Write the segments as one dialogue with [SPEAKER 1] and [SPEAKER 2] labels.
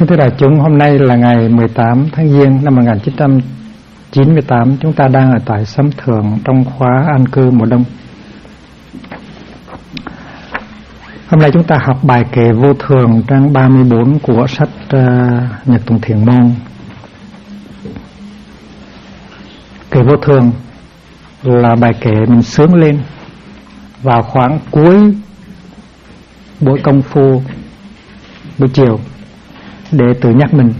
[SPEAKER 1] Kính thưa đại chúng, hôm nay là ngày 18 tháng Giêng năm 1998. Chúng ta đang ở tại Sấm Thượng trong khóa an cư mùa đông. Hôm nay chúng ta học bài kệ vô thường trang 34 của sách Nhật Tụng Thiền Môn. Kệ vô thường là bài kệ mình sướng lên vào khoảng cuối buổi công phu buổi chiều để tự nhắc mình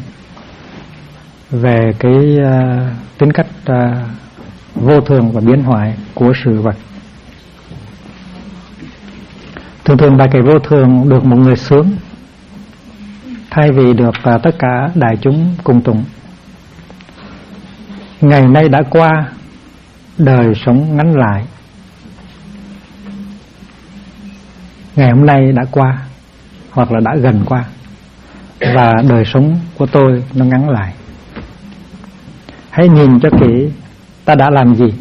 [SPEAKER 1] về cái tính cách vô thường và biến hoại của sự vật. Thường thường bài kệ vô thường được một người sướng thay vì được tất cả đại chúng cùng tụng. Ngày nay đã qua, đời sống ngắn lại. Ngày hôm nay đã qua hoặc là đã gần qua, và đời sống của tôi nó ngắn lại. Hãy nhìn cho kỹ ta đã làm gì.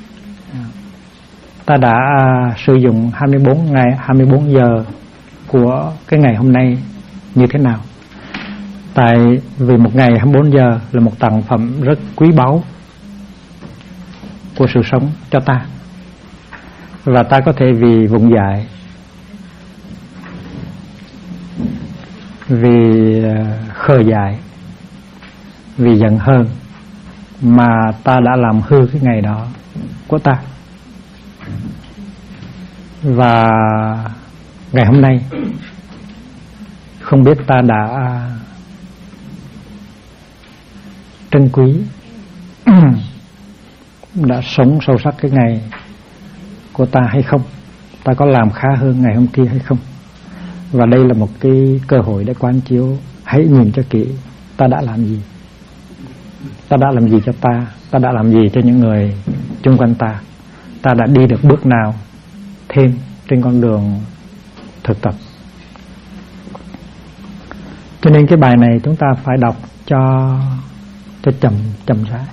[SPEAKER 1] Ta đã sử dụng 24 giờ của cái ngày hôm nay như thế nào. Tại vì một ngày 24 giờ là một tặng phẩm rất quý báu của sự sống cho ta. Và ta có thể vì vùng dại, vì khờ dại, vì giận hờn mà ta đã làm hư cái ngày đó của ta. Và ngày hôm nay không biết ta đã trân quý đã sống sâu sắc cái ngày của ta hay không, ta có làm khá hơn ngày hôm kia hay không. Và đây là một cái cơ hội để quán chiếu. Hãy nhìn cho kỹ ta đã làm gì, ta đã làm gì cho ta đã làm gì cho những người chung quanh ta đã đi được bước nào thêm trên con đường thực tập. Cho nên cái bài này chúng ta phải đọc cho chậm rãi,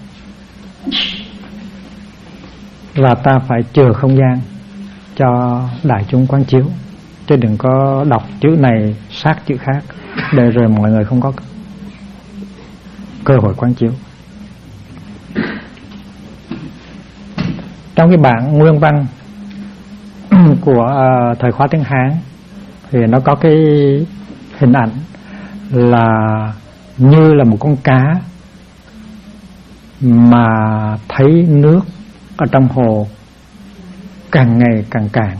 [SPEAKER 1] và ta phải chừa không gian cho đại chúng quán chiếu, chứ đừng có đọc chữ này sát chữ khác để rồi mọi người không có cơ hội quán chiếu. Trong cái bản nguyên văn của thời khóa tiếng Hán thì nó có cái hình ảnh là như là một con cá mà thấy nước ở trong hồ càng ngày càng cạn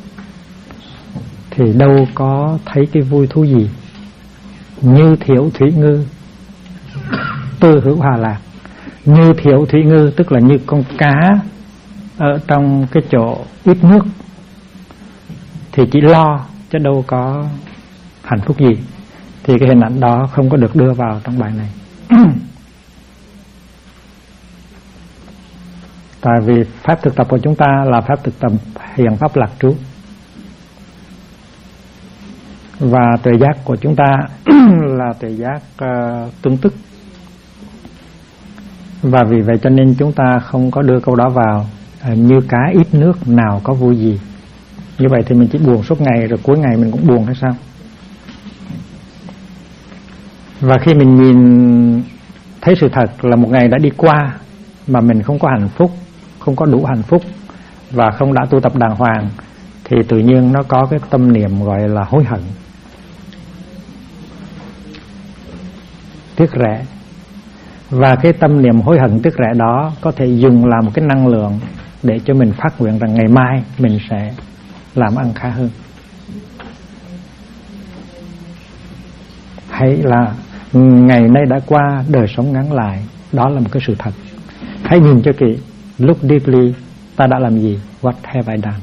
[SPEAKER 1] thì đâu có thấy cái vui thú gì. Như thiểu thủy ngư tư hữu hòa lạc. Như thiểu thủy ngư tức là như con cá ở trong cái chỗ ít nước thì chỉ lo chứ đâu có hạnh phúc gì. Thì cái hình ảnh đó không có được đưa vào trong bài này. Tại vì pháp thực tập của chúng ta là pháp thực tập hiện pháp lạc trú, và tuệ giác của chúng ta là tuệ giác tương tức. Và vì vậy cho nên chúng ta không có đưa câu đó vào. Như cá ít nước nào có vui gì. Như vậy thì mình chỉ buồn suốt ngày, rồi cuối ngày mình cũng buồn hay sao? Và khi mình nhìn thấy sự thật là một ngày đã đi qua mà mình không có hạnh phúc, không có đủ hạnh phúc và không đã tu tập đàng hoàng, thì tự nhiên nó có cái tâm niệm gọi là hối hận, tiếc rẻ. Và cái tâm niệm hối hận tiếc rẻ đó có thể dùng làm một cái năng lượng để cho mình phát nguyện rằng ngày mai mình sẽ làm ăn khá hơn. Hãy là ngày nay đã qua, đời sống ngắn lại. Đó là một cái sự thật. Hãy nhìn cho kỹ. Look deeply. Ta đã làm gì? What have I done?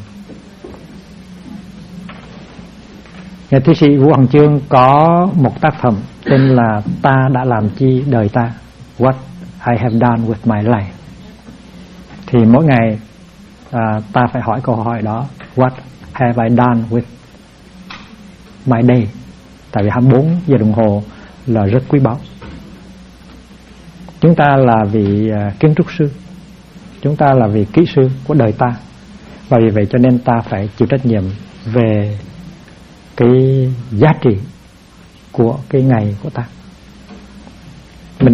[SPEAKER 1] Nhà thi sĩ Vũ Hoàng Chương có một tác phẩm tên là Ta đã làm chi đời ta? What I have done with my life. Thì mỗi ngày ta phải hỏi câu hỏi đó. What have I done with my day? Tại vì 24 giờ đồng hồ là rất quý báu. Chúng ta là vị kiến trúc sư, chúng ta là vị kỹ sư của đời ta. Và vì vậy cho nên ta phải chịu trách nhiệm về cái giá trị của cái ngày của ta. Mình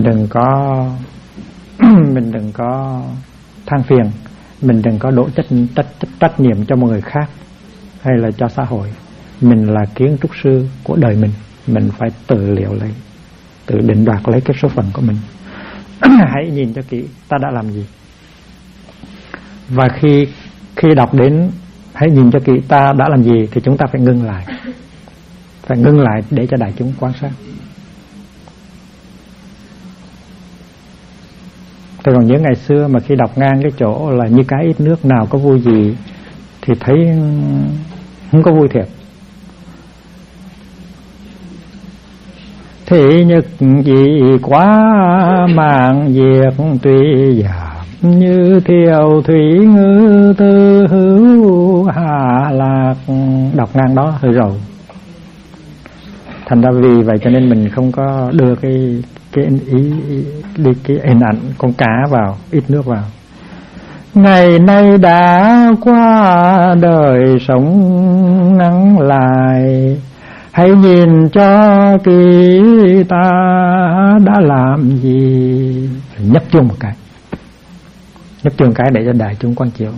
[SPEAKER 1] đừng có than phiền, mình đừng có đổ trách nhiệm cho một người khác hay là cho xã hội. Mình là kiến trúc sư của đời mình phải tự liệu lấy, tự định đoạt lấy cái số phận của mình. Hãy nhìn cho kỹ ta đã làm gì. Và khi đọc đến hãy nhìn cho kỹ ta đã làm gì thì chúng ta phải ngưng lại. Phải ngưng lại để cho đại chúng quan sát. Tôi còn nhớ ngày xưa mà khi đọc ngang cái chỗ là như cái ít nước nào có vui gì thì thấy không có vui thiệt. Thị nhật gì quá mạng việc tuy giảm, như thiều thủy ngư tư hữu hà lạc. Đọc ngang đó hơi rồi. Thành ra vì vậy cho nên mình không có đưa cái hình ảnh con cá vào, ít nước vào. Ngày nay đã qua đời sống ngắn lại, hãy nhìn cho kỹ ta đã làm gì. Nhấp chuông một cái, nhấp chuông cái để cho đại chúng quan chiếu.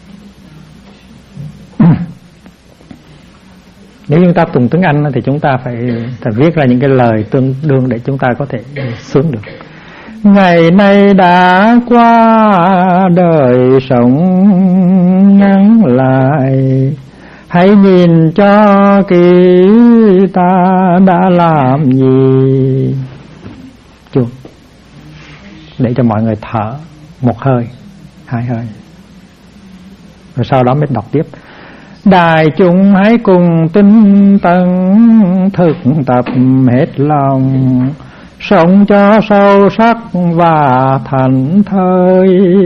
[SPEAKER 1] Nếu chúng ta tụng tiếng Anh thì chúng ta phải viết ra những cái lời tương đương để chúng ta có thể sướng được. Ngày nay đã qua đời sống ngắn lại, hãy nhìn cho kỹ ta đã làm gì. Chuông để cho mọi người thở một hơi, hai hơi, rồi sau đó mới đọc tiếp. Đại chúng hãy cùng tinh tấn thực tập hết lòng, sống cho sâu sắc và thảnh thơi.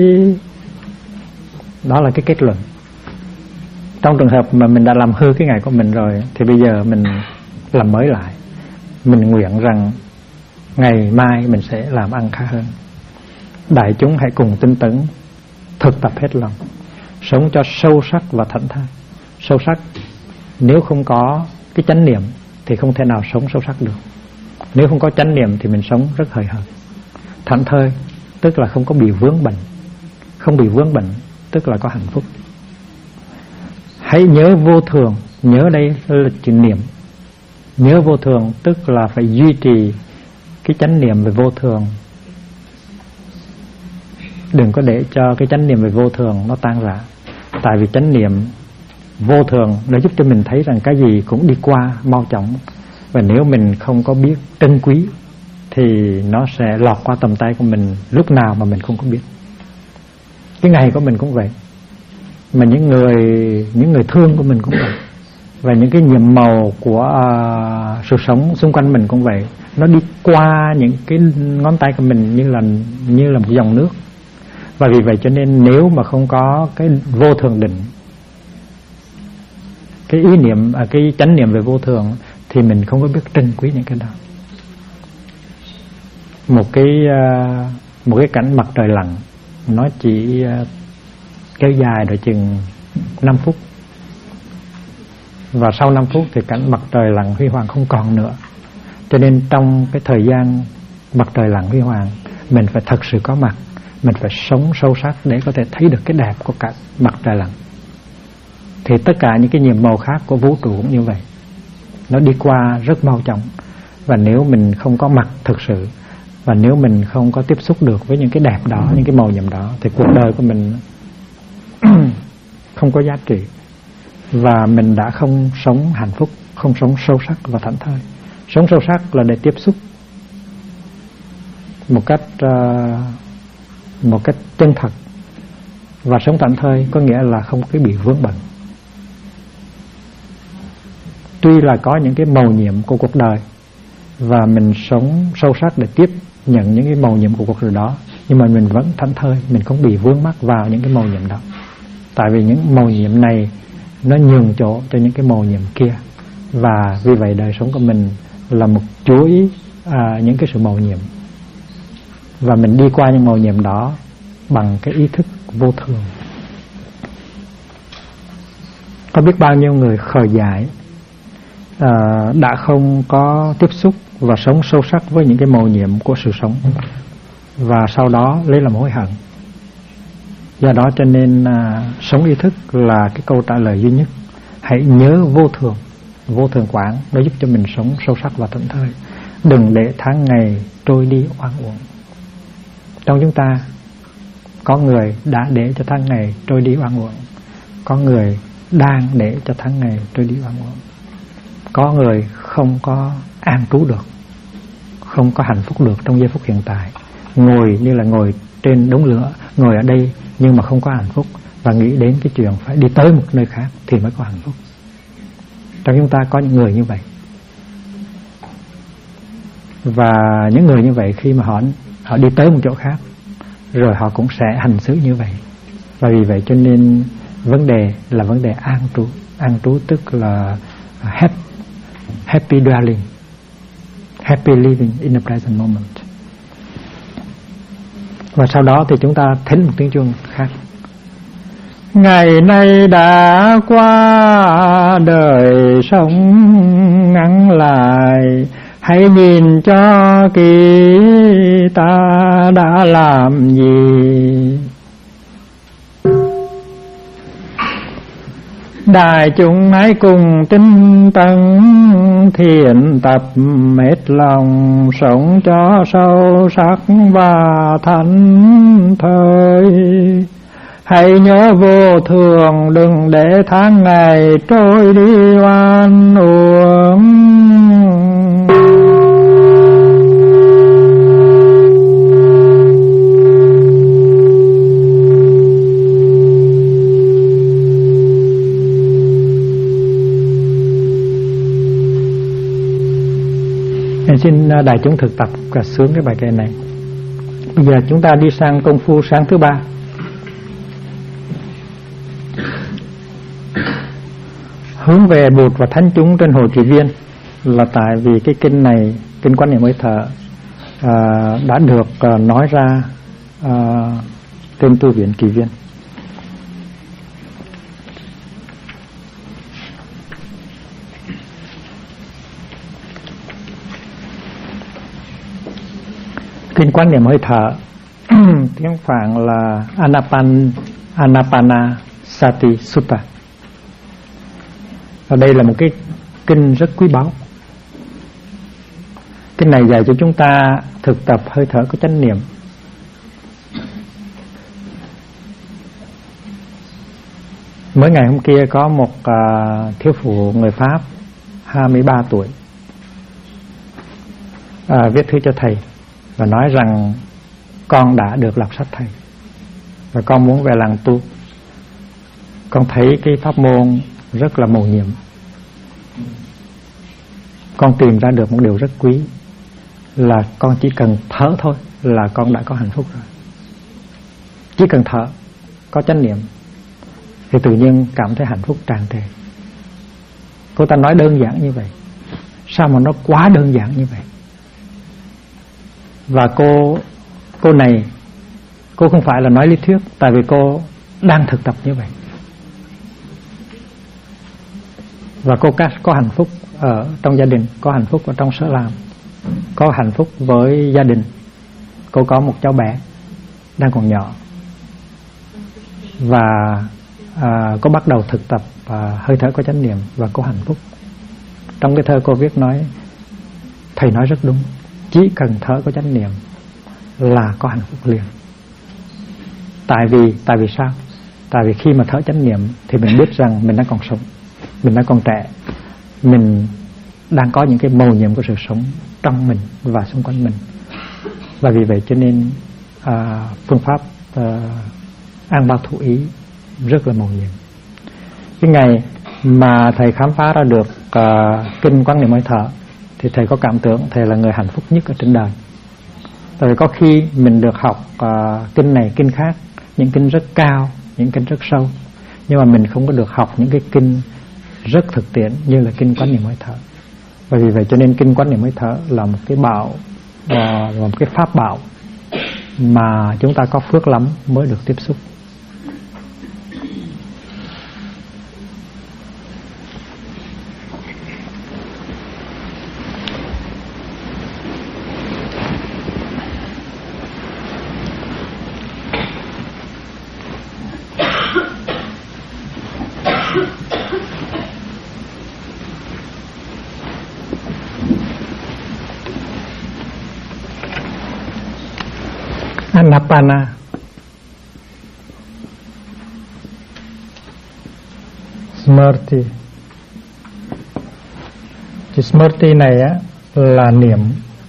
[SPEAKER 1] Đó là cái kết luận. Trong trường hợp mà mình đã làm hư cái ngày của mình rồi thì bây giờ mình làm mới lại. Mình nguyện rằng ngày mai mình sẽ làm ăn khá hơn. Đại chúng hãy cùng tinh tấn thực tập hết lòng, sống cho sâu sắc và thảnh thơi. Sâu sắc, nếu không có cái chánh niệm thì không thể nào sống sâu sắc được. Nếu không có chánh niệm thì mình sống rất hời hợt. Thảnh thơi tức là không có bị vướng bệnh. Không bị vướng bệnh tức là có hạnh phúc. Hãy nhớ vô thường. Nhớ đây là chữ niệm. Nhớ vô thường tức là phải duy trì cái chánh niệm về vô thường. Đừng có để cho cái chánh niệm về vô thường nó tan rã. Tại vì chánh niệm vô thường để giúp cho mình thấy rằng cái gì cũng đi qua mau chóng. Và nếu mình không có biết trân quý thì nó sẽ lọt qua tầm tay của mình lúc nào mà mình không có biết. Cái ngày của mình cũng vậy, mà những người thương của mình cũng vậy, và những cái nhiệm màu của sự sống xung quanh mình cũng vậy. Nó đi qua những cái ngón tay của mình như là một dòng nước. Và vì vậy cho nên nếu mà không có cái vô thường định, cái ý niệm, cái chánh niệm về vô thường thì mình không có biết trân quý những cái đó. Một cái cảnh mặt trời lặn nó chỉ kéo dài rồi chừng 5 phút, và sau 5 phút thì cảnh mặt trời lặn huy hoàng không còn nữa. Cho nên trong cái thời gian mặt trời lặn huy hoàng, mình phải thật sự có mặt, mình phải sống sâu sắc để có thể thấy được cái đẹp của cả mặt trời lặn. Thì tất cả những cái nhiệm màu khác của vũ trụ cũng như vậy, nó đi qua rất mau chóng. Và nếu mình không có mặt thực sự, và nếu mình không có tiếp xúc được với những cái đẹp đó, những cái màu nhiệm đó, thì cuộc đời của mình không có giá trị. Và mình đã không sống hạnh phúc, không sống sâu sắc và thảnh thơi. Sống sâu sắc là để tiếp xúc một cách chân thật. Và sống thảnh thơi có nghĩa là không có bị vướng bận. Tuy là có những cái màu nhiệm của cuộc đời và mình sống sâu sắc để tiếp nhận những cái màu nhiệm của cuộc đời đó, nhưng mà mình vẫn thảnh thơi, mình không bị vướng mắc vào những cái màu nhiệm đó. Tại vì những màu nhiệm này nó nhường chỗ cho những cái màu nhiệm kia. Và vì vậy đời sống của mình là một chuỗi những cái sự màu nhiệm. Và mình đi qua những màu nhiệm đó bằng cái ý thức vô thường. Có biết bao nhiêu người khờ dại đã không có tiếp xúc và sống sâu sắc với những cái mầu nhiệm của sự sống, và sau đó lấy làm hối hận. Do đó cho nên sống ý thức là cái câu trả lời duy nhất. Hãy nhớ vô thường quán, nó giúp cho mình sống sâu sắc và thảnh thơi. Đừng để tháng ngày trôi đi oan uổng. Trong chúng ta có người đã để cho tháng ngày trôi đi oan uổng, có người đang để cho tháng ngày trôi đi oan uổng, có người không có an trú được, không có hạnh phúc được trong giây phút hiện tại, ngồi như là ngồi trên đống lửa, ngồi ở đây nhưng mà không có hạnh phúc, và nghĩ đến cái chuyện phải đi tới một nơi khác thì mới có hạnh phúc. Trong chúng ta có những người như vậy, và những người như vậy khi mà họ đi tới một chỗ khác rồi họ cũng sẽ hành xử như vậy. Và vì vậy cho nên vấn đề là vấn đề an trú. An trú tức là happy dwelling, happy living in the present moment. Và sau đó thì chúng ta thính một tiếng chuông khác. Ngày nay đã qua, đời sống ngắn lại, hãy nhìn cho kỹ ta đã làm gì. Đại chúng hãy cùng tinh tấn thiện tập, hết lòng sống cho sâu sắc và thảnh thơi. Hãy nhớ vô thường, đừng để tháng ngày trôi đi oan uổng. Xin đại chúng thực tập cả sướng cái bài kệ này. Bây giờ chúng ta đi sang công phu sáng thứ ba. Hướng về Bụt và thánh chúng trên hồ Kỳ Viên, là tại vì cái kinh này, kinh Quán Niệm Hơi Thở đã được nói ra trên tu viện Kỳ Viên. Kinh Quán Niệm Hơi Thở tiếng Phạn là Anapanasati Sutta. Và đây là một cái kinh rất quý báu. Kinh này dạy cho chúng ta thực tập hơi thở có chánh niệm. Mới ngày hôm kia có một thiếu phụ người Pháp 23 tuổi viết thư cho thầy và nói rằng con đã được đọc sách thầy và con muốn về làng tu. Con thấy cái pháp môn rất là mầu nhiệm. Con tìm ra được một điều rất quý, là con chỉ cần thở thôi là con đã có hạnh phúc rồi. Chỉ cần thở, có chánh niệm thì tự nhiên cảm thấy hạnh phúc tràn trề. Cô ta nói đơn giản như vậy, sao mà nó quá đơn giản như vậy. Và cô này, cô không phải là nói lý thuyết, tại vì cô đang thực tập như vậy. Và cô có hạnh phúc ở trong gia đình, có hạnh phúc ở trong sở làm, có hạnh phúc với gia đình. Cô có một cháu bé đang còn nhỏ, và cô bắt đầu thực tập hơi thở có chánh niệm và có hạnh phúc. Trong cái thơ cô viết nói, thầy nói rất đúng, chỉ cần thở có chánh niệm là có hạnh phúc liền. Tại vì sao? Tại vì khi mà thở chánh niệm thì mình biết rằng mình đang còn sống, mình đang còn trẻ, mình đang có những cái mầu nhiệm của sự sống trong mình và xung quanh mình. Và vì vậy cho nên phương pháp an ba thụ ý rất là mầu nhiệm. Cái ngày mà thầy khám phá ra được kinh Quán Niệm Hơi Thở thì thầy có cảm tưởng thầy là người hạnh phúc nhất ở trên đời. Tại vì có khi mình được học kinh này kinh khác, những kinh rất cao, những kinh rất sâu, nhưng mà mình không có được học những cái kinh rất thực tiễn như là kinh Quán Niệm Hơi Thở. Và vì vậy cho nên kinh Quán Niệm Hơi Thở là một cái bảo, là một cái pháp bảo mà chúng ta có phước lắm mới được tiếp xúc. Anapana. Smrti. Chữ Smrti này á là niệm,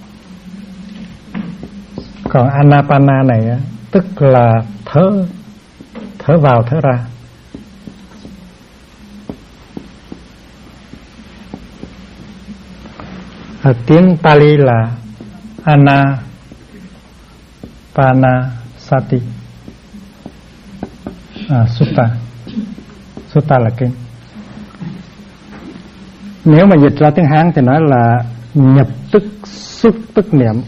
[SPEAKER 1] còn Anapana này á tức là thở vào thở ra. Ở tiếng Pali là Anapanasati. Sutta là kinh. Nếu mà dịch ra tiếng Hán thì nói là nhập tức xuất tức niệm.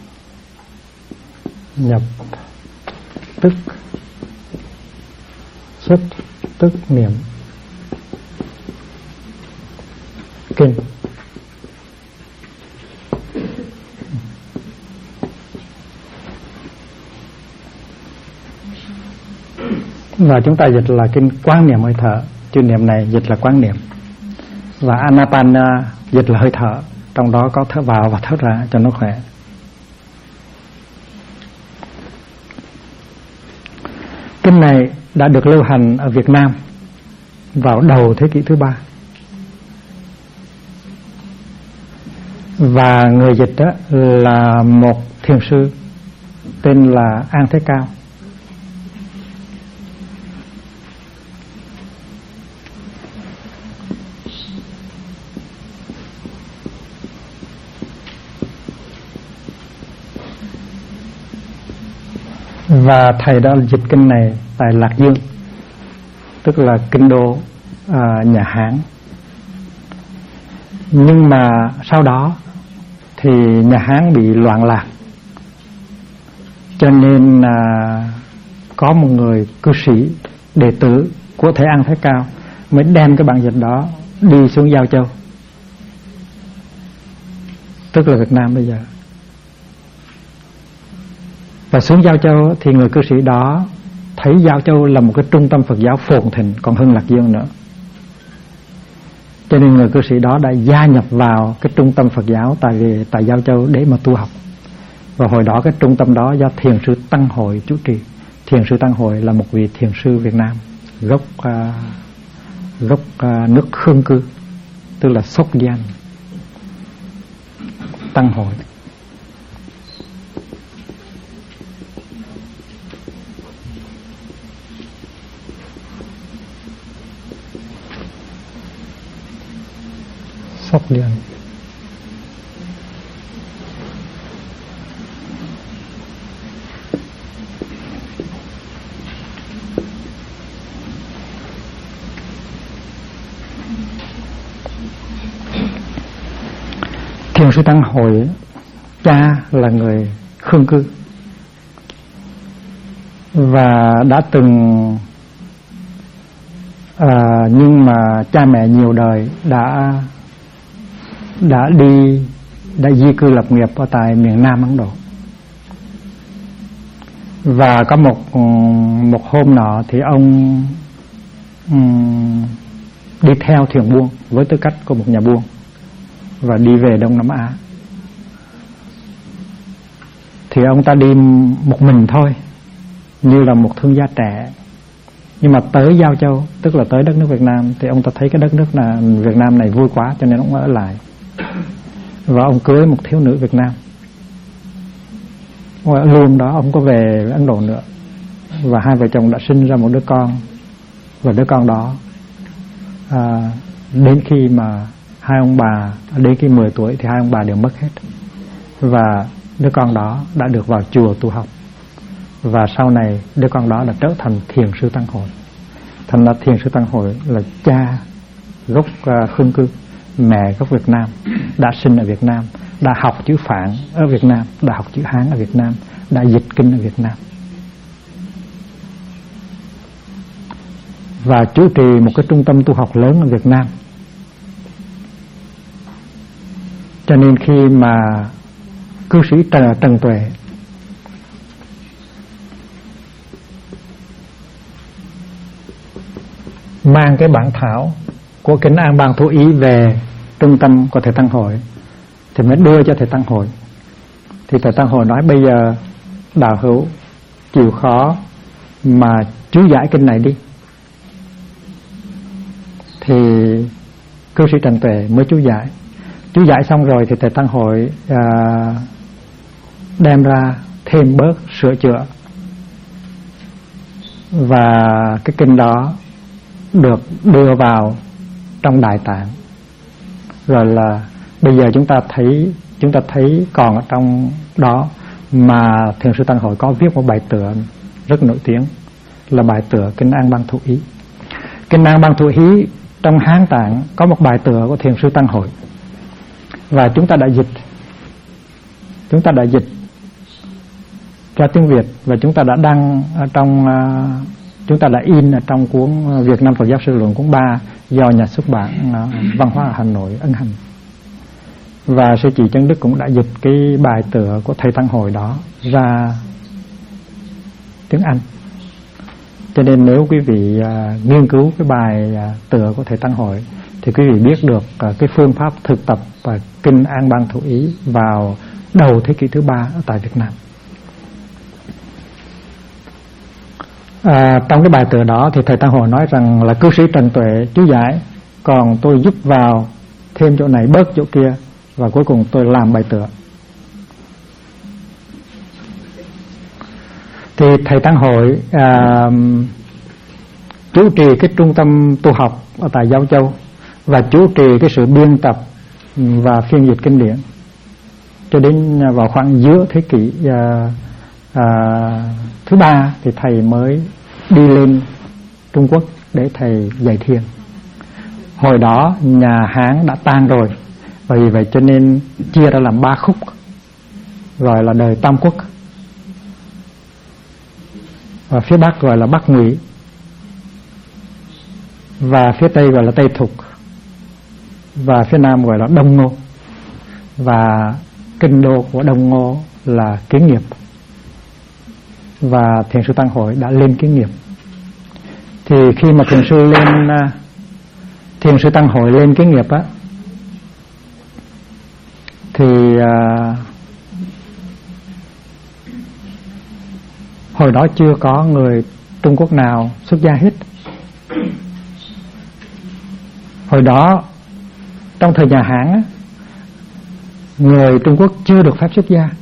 [SPEAKER 1] Nhập tức xuất tức niệm kinh. Và chúng ta dịch là kinh quán niệm hơi thở. Chữ niệm này dịch là quán niệm. Và Anapana dịch là hơi thở, trong đó có thở vào và thở ra cho nó khỏe. Kinh này đã được lưu hành ở Việt Nam vào đầu thế kỷ thứ 3. Và người dịch đó là một thiền sư tên là An Thế Cao. Và thầy đã dịch kinh này tại Lạc Dương, tức là kinh đô nhà Hán. Nhưng mà sau đó thì nhà Hán bị loạn lạc, cho nên có một người cư sĩ đệ tử của thầy An Thế Cao mới đem cái bản dịch đó đi xuống Giao Châu, tức là Việt Nam bây giờ. Và xuống Giao Châu thì người cư sĩ đó thấy Giao Châu là một cái trung tâm Phật giáo phồn thịnh còn hơn Lạc Dương nữa, cho nên người cư sĩ đó đã gia nhập vào cái trung tâm Phật giáo tại Giao Châu để mà tu học. Và hồi đó cái trung tâm đó do thiền sư Tăng Hội chủ trì. Thiền sư Tăng Hội là một vị thiền sư Việt Nam gốc nước Khương Cư, tức là Sóc Giang. Tăng Hội. Sóc Giang. Thiền sư Tăng Hội cha là người Khương Cư và đã từng nhưng mà cha mẹ nhiều đời đã di cư lập nghiệp ở tại miền Nam Ấn Độ. Và có một hôm nọ thì ông đi theo thuyền buôn với tư cách của một nhà buôn và đi về Đông Nam Á. Thì ông ta đi một mình thôi, như là một thương gia trẻ. Nhưng mà tới Giao Châu, tức là tới đất nước Việt Nam, thì ông ta thấy cái đất nước Việt Nam này vui quá, cho nên ông ở lại. Và ông cưới một thiếu nữ Việt Nam. Ông ở luôn đó, ông có về Ấn Độ nữa. Và hai vợ chồng đã sinh ra một đứa con. Và đứa con đó đến khi mà đến khi 10 tuổi thì hai ông bà đều mất hết. Và đứa con đó đã được vào chùa tu học. Và sau này đứa con đó đã trở thành thiền sư Tăng Hội. Thành ra thiền sư Tăng Hội là cha gốc Khương Cư, mẹ gốc Việt Nam, đã sinh ở Việt Nam, đã học chữ Phạn ở Việt Nam, đã học chữ Hán ở Việt Nam, đã dịch kinh ở Việt Nam. Và chủ trì một cái trung tâm tu học lớn ở Việt Nam. Cho nên khi mà cư sĩ Trần Tuệ mang cái bản thảo của kinh An Bang Thủ Ý về trung tâm của thầy Tăng Hội thì mới đưa cho thầy Tăng Hội. Thì thầy Tăng Hội nói bây giờ đạo hữu chịu khó mà chú giải kinh này đi. Thì cư sĩ Trần Tuệ mới chú giải. Chú giải xong rồi thì Thầy Tăng Hội đem ra thêm bớt sửa chữa, và cái kinh đó được đưa vào trong Đại Tạng. Rồi là bây giờ chúng ta thấy còn ở trong đó, mà Thiền sư Tăng Hội có viết một bài tựa rất nổi tiếng là bài tựa Kinh An Bang Thủ Ý. Kinh An Bang Thủ Ý trong Hán Tạng có một bài tựa của Thiền sư Tăng Hội, và chúng ta đã dịch ra tiếng Việt, và chúng ta đã đăng ở trong chúng ta đã in ở trong cuốn Việt Nam Phật giáo Sư Luận cuốn 3 do nhà xuất bản Văn hóa Hà Nội ấn hành. Và sư chị Chân Đức cũng đã dịch cái bài tựa của Thầy Tăng Hội đó ra tiếng Anh. Cho nên nếu quý vị nghiên cứu cái bài tựa của Thầy Tăng Hội thì quý vị biết được cái phương pháp thực tập Kinh An Bang Thủ Ý vào đầu thế kỷ thứ 3 ở tại Việt Nam. Trong cái bài tựa đó thì Thầy Tăng Hội nói rằng là cư sĩ Trần Tuệ chú giải, còn tôi giúp vào thêm chỗ này bớt chỗ kia, và cuối cùng tôi làm bài tựa. Thì Thầy Tăng Hội chủ trì cái trung tâm tu học ở tại Giao Châu, và chủ trì cái sự biên tập và phiên dịch kinh điển cho đến vào khoảng giữa thế kỷ thứ 3 thì Thầy mới đi lên Trung Quốc để Thầy dạy thiền. Hồi đó nhà Hán đã tan rồi, và vì vậy cho nên chia ra làm 3 khúc, gọi là đời Tam Quốc, và phía Bắc gọi là Bắc Ngụy, và phía Tây gọi là Tây Thục, và phía Nam gọi là Đông Ngô, và kinh đô của Đông Ngô là Kiến Nghiệp, và Thiền sư Tăng Hội đã lên Kiến Nghiệp. Thì khi mà Thiền sư Tăng Hội lên Kiến Nghiệp á, thì hồi đó chưa có người Trung Quốc nào xuất gia hết. Hồi đó trong thời nhà Hán á, người Trung Quốc chưa được phép xuất gia,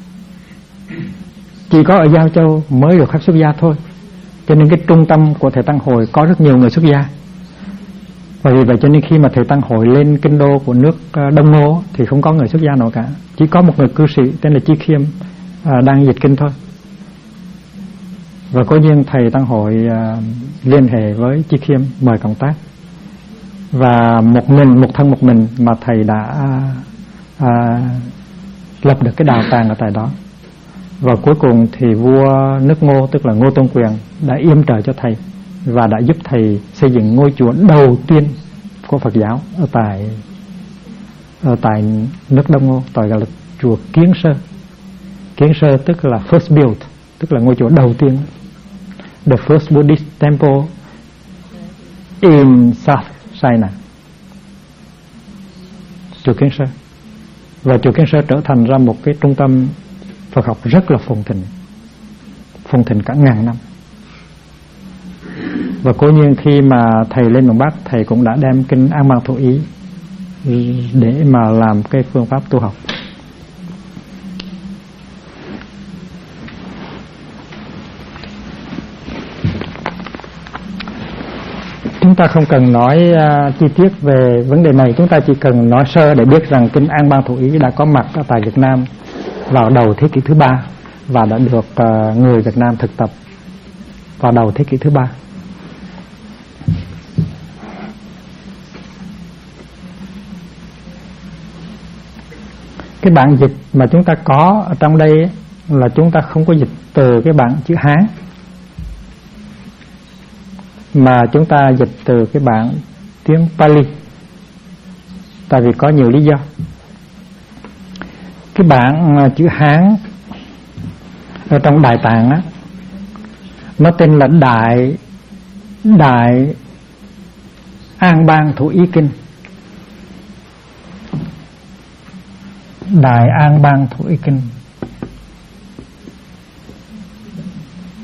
[SPEAKER 1] chỉ có ở Giao Châu mới được phép xuất gia thôi. Cho nên cái trung tâm của Thầy Tăng Hội có rất nhiều người xuất gia. Và vì vậy cho nên khi mà Thầy Tăng Hội lên kinh đô của nước Đông Ngô thì không có người xuất gia nào cả, chỉ có một người cư sĩ tên là Chi Khiêm đang dịch kinh thôi. Và cố nhiên Thầy Tăng Hội liên hệ với Chi Khiêm mời cộng tác, và một thân một mình mà Thầy đã lập được cái đạo tràng ở tại đó. Và cuối cùng thì vua nước Ngô, tức là Ngô Tôn Quyền, đã yểm trợ cho Thầy và đã giúp Thầy xây dựng ngôi chùa đầu tiên của Phật giáo ở tại nước Đông Ngô, gọi là chùa Kiến Sơ. Kiến Sơ tức là first built, tức là ngôi chùa đầu tiên, the first Buddhist temple in South China, chùa Kiến Sơ. Và chùa Kiến Sơ trở thành ra một cái trung tâm Phật học rất là phồn thịnh cả ngàn năm. Và cố nhiên khi mà Thầy lên miền Bắc, Thầy cũng đã đem kinh An Bang Thủ Ý để mà làm cái phương pháp tu học. Chúng ta không cần nói chi tiết về vấn đề này, chúng ta chỉ cần nói sơ để biết rằng kinh An Bang Thủ Ý đã có mặt ở tại Việt Nam vào đầu thế kỷ thứ 3 và đã được người Việt Nam thực tập vào đầu thế kỷ thứ 3. Cái bản dịch mà chúng ta có ở trong đây là chúng ta không có dịch từ cái bản chữ Hán, mà chúng ta dịch từ cái bản tiếng Pali, tại vì có nhiều lý do. Cái bản chữ Hán ở trong Đại Tạng á, nó tên là Đại An Bang Thủ Ý Kinh. Đại An Bang Thủ Ý Kinh.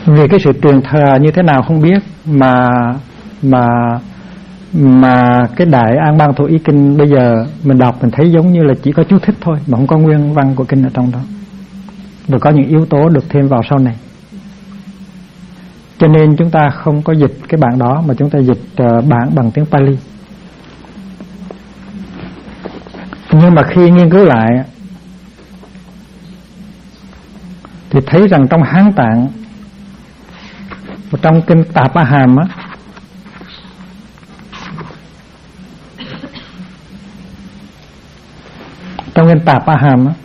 [SPEAKER 1] Vì cái sự truyền thờ như thế nào không biết mà cái Đại An Bang Thổ Ý Kinh bây giờ mình đọc mình thấy giống như là chỉ có chú thích thôi mà không có nguyên văn của kinh ở trong đó, và có những yếu tố được thêm vào sau này. Cho nên chúng ta không có dịch cái bản đó mà chúng ta dịch bản bằng tiếng Pali. Nhưng mà khi nghiên cứu lại thì thấy rằng trong Hán Tạng, trong kinh Tạp A Hàm á, trong kinh Tạp A Hàm á,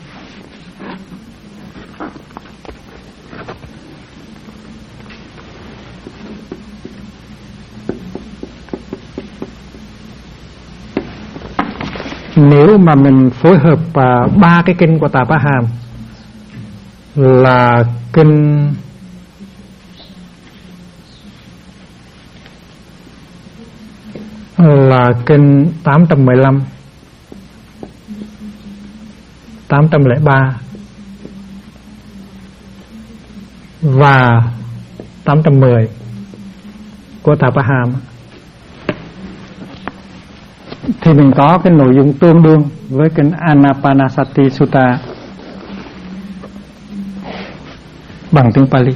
[SPEAKER 1] nếu mà mình phối hợp ba cái kinh của Tạp A Hàm là kinh là kinh 815, 803 và 810 của Tạp A Hàm, thì mình có cái nội dung tương đương với kinh Anapanasati Sutta bằng tiếng Pali.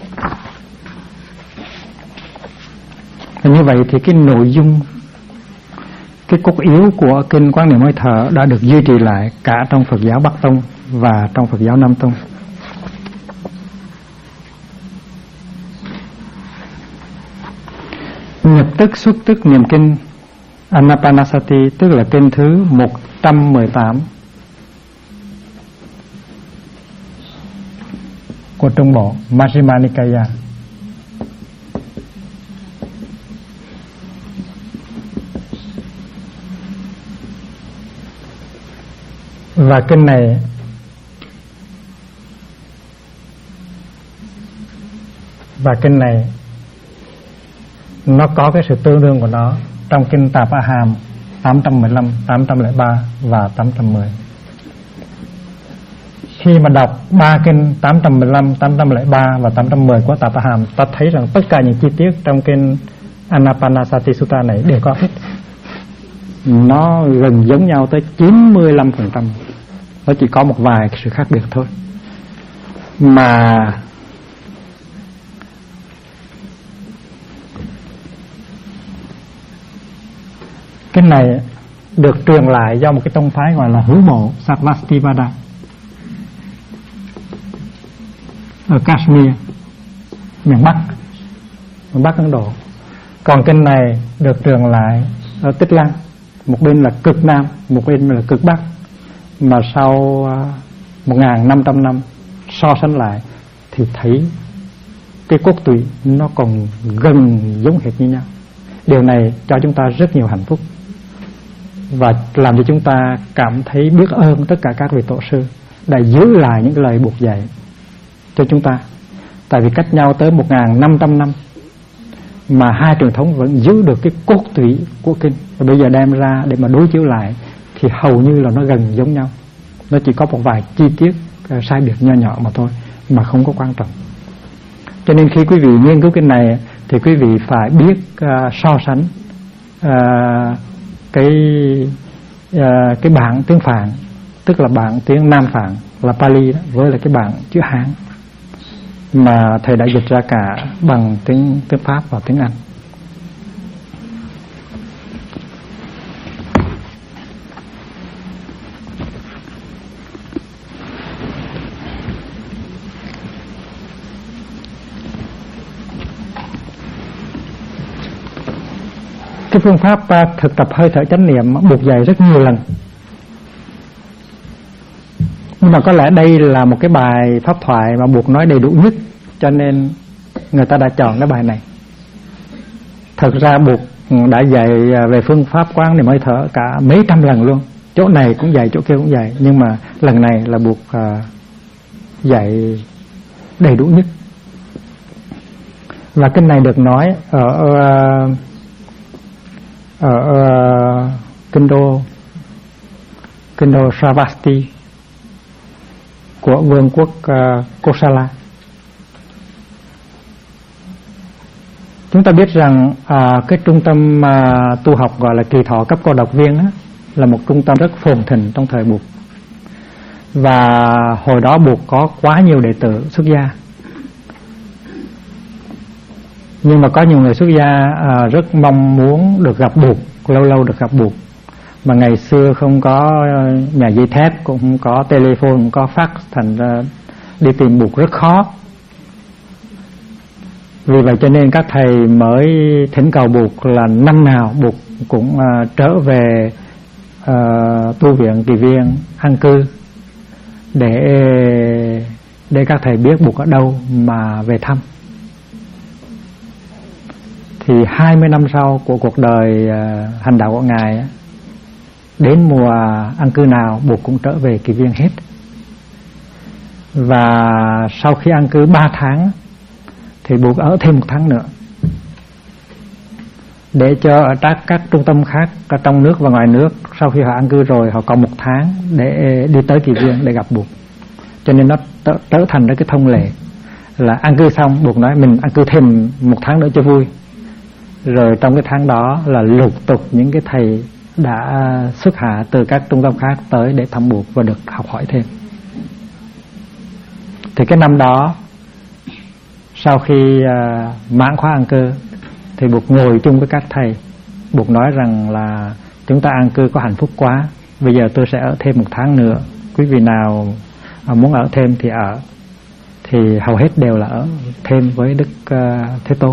[SPEAKER 1] Và như vậy thì cái nội dung, cái cốt yếu của kinh Quán Niệm Hơi Thở đã được duy trì lại cả trong Phật giáo Bắc Tông và trong Phật giáo Nam Tông. Nhập tức xuất tức niệm kinh Anapanasati, tức là kinh thứ 118 của Trung Bộ Majjhima Nikaya. Và kinh này nó có cái sự tương đương của nó trong kinh Tạp A Hàm 815, 803 và 810. Khi mà đọc ba kinh 815, 803 và 810 của Tạp A Hàm, ta thấy rằng tất cả những chi tiết trong kinh Anapanasati Sutta này đều có hết. Nó gần giống nhau tới 95%. Nó chỉ có một vài sự khác biệt thôi. Mà cái này được truyền lại do một cái tông phái gọi là Hữu Bộ Sarvastivada ở Kashmir, miền Bắc Ấn Độ. Còn kinh này được truyền lại ở Tích Lan, một bên là cực Nam, một bên là cực Bắc. Mà sau 1.500 năm so sánh lại thì thấy cái cốt tủy nó còn gần giống hệt như nhau. Điều này cho chúng ta rất nhiều hạnh phúc và làm cho chúng ta cảm thấy biết ơn tất cả các vị tổ sư đã giữ lại những cái lời buộc dạy cho chúng ta. Tại vì cách nhau tới 1.500 năm mà hai truyền thống vẫn giữ được cái cốt tủy của kinh, và bây giờ đem ra để mà đối chiếu lại thì hầu như là nó gần giống nhau. Nó chỉ có một vài chi tiết sai biệt nho nhỏ mà thôi, mà không có quan trọng. Cho nên khi quý vị nghiên cứu kinh này thì quý vị phải biết so sánh cái bản tiếng Phạn, tức là bản tiếng Nam Phạn là Pali đó, với là cái bản chữ Hán mà thầy đã dịch ra cả bằng tiếng Pháp và tiếng Anh. Cái phương pháp thực tập hơi thở chánh niệm buộc dạy rất nhiều lần, nhưng mà có lẽ đây là một cái bài pháp thoại mà buộc nói đầy đủ nhất, cho nên người ta đã chọn cái bài này. Thật ra buộc đã dạy về phương pháp quán niệm hơi thở cả mấy trăm lần luôn, chỗ này cũng dạy, chỗ kia cũng dạy, nhưng mà lần này là buộc dạy đầy đủ nhất. Và kinh này được nói ở kinh đô Sravasti của vương quốc Kosala. Chúng ta biết rằng cái trung tâm tu học gọi là Kỳ Thọ cấp cô độc viên á, là một trung tâm rất phồn thịnh trong thời Bụt. Và hồi đó Bụt có quá nhiều đệ tử xuất gia, nhưng mà có nhiều người xuất gia rất mong muốn được gặp Bụt, lâu lâu được gặp Bụt. Mà ngày xưa không có nhà dây thép, cũng không có telephone, cũng có fax, thành ra đi tìm Bụt rất khó. Vì vậy cho nên các thầy mới thỉnh cầu Bụt là năm nào Bụt cũng trở về tu viện Kỳ Viên an cư, để các thầy biết Bụt ở đâu mà về thăm. Thì 20 năm sau của cuộc đời hành đạo của Ngài, đến mùa an cư nào Bụt cũng trở về Kỳ Viên hết. Và sau khi an cư 3 tháng thì Bụt ở thêm 1 tháng nữa, để cho ở các trung tâm khác ở trong nước và ngoài nước, sau khi họ an cư rồi họ còn 1 tháng để đi tới Kỳ Viên để gặp Bụt. Cho nên nó trở thành cái thông lệ là an cư xong Bụt nói mình an cư thêm 1 tháng nữa cho vui. Rồi trong cái tháng đó là lục tục những cái thầy đã xuất hạ từ các trung tâm khác tới để thăm Bụt và được học hỏi thêm. Thì cái năm đó, sau khi mãn khóa an cư thì Bụt ngồi chung với các thầy. Bụt nói rằng là chúng ta an cư có hạnh phúc quá, bây giờ tôi sẽ ở thêm 1 tháng nữa, quý vị nào muốn ở thêm thì ở. Thì hầu hết đều là ở thêm với Đức Thế Tôn.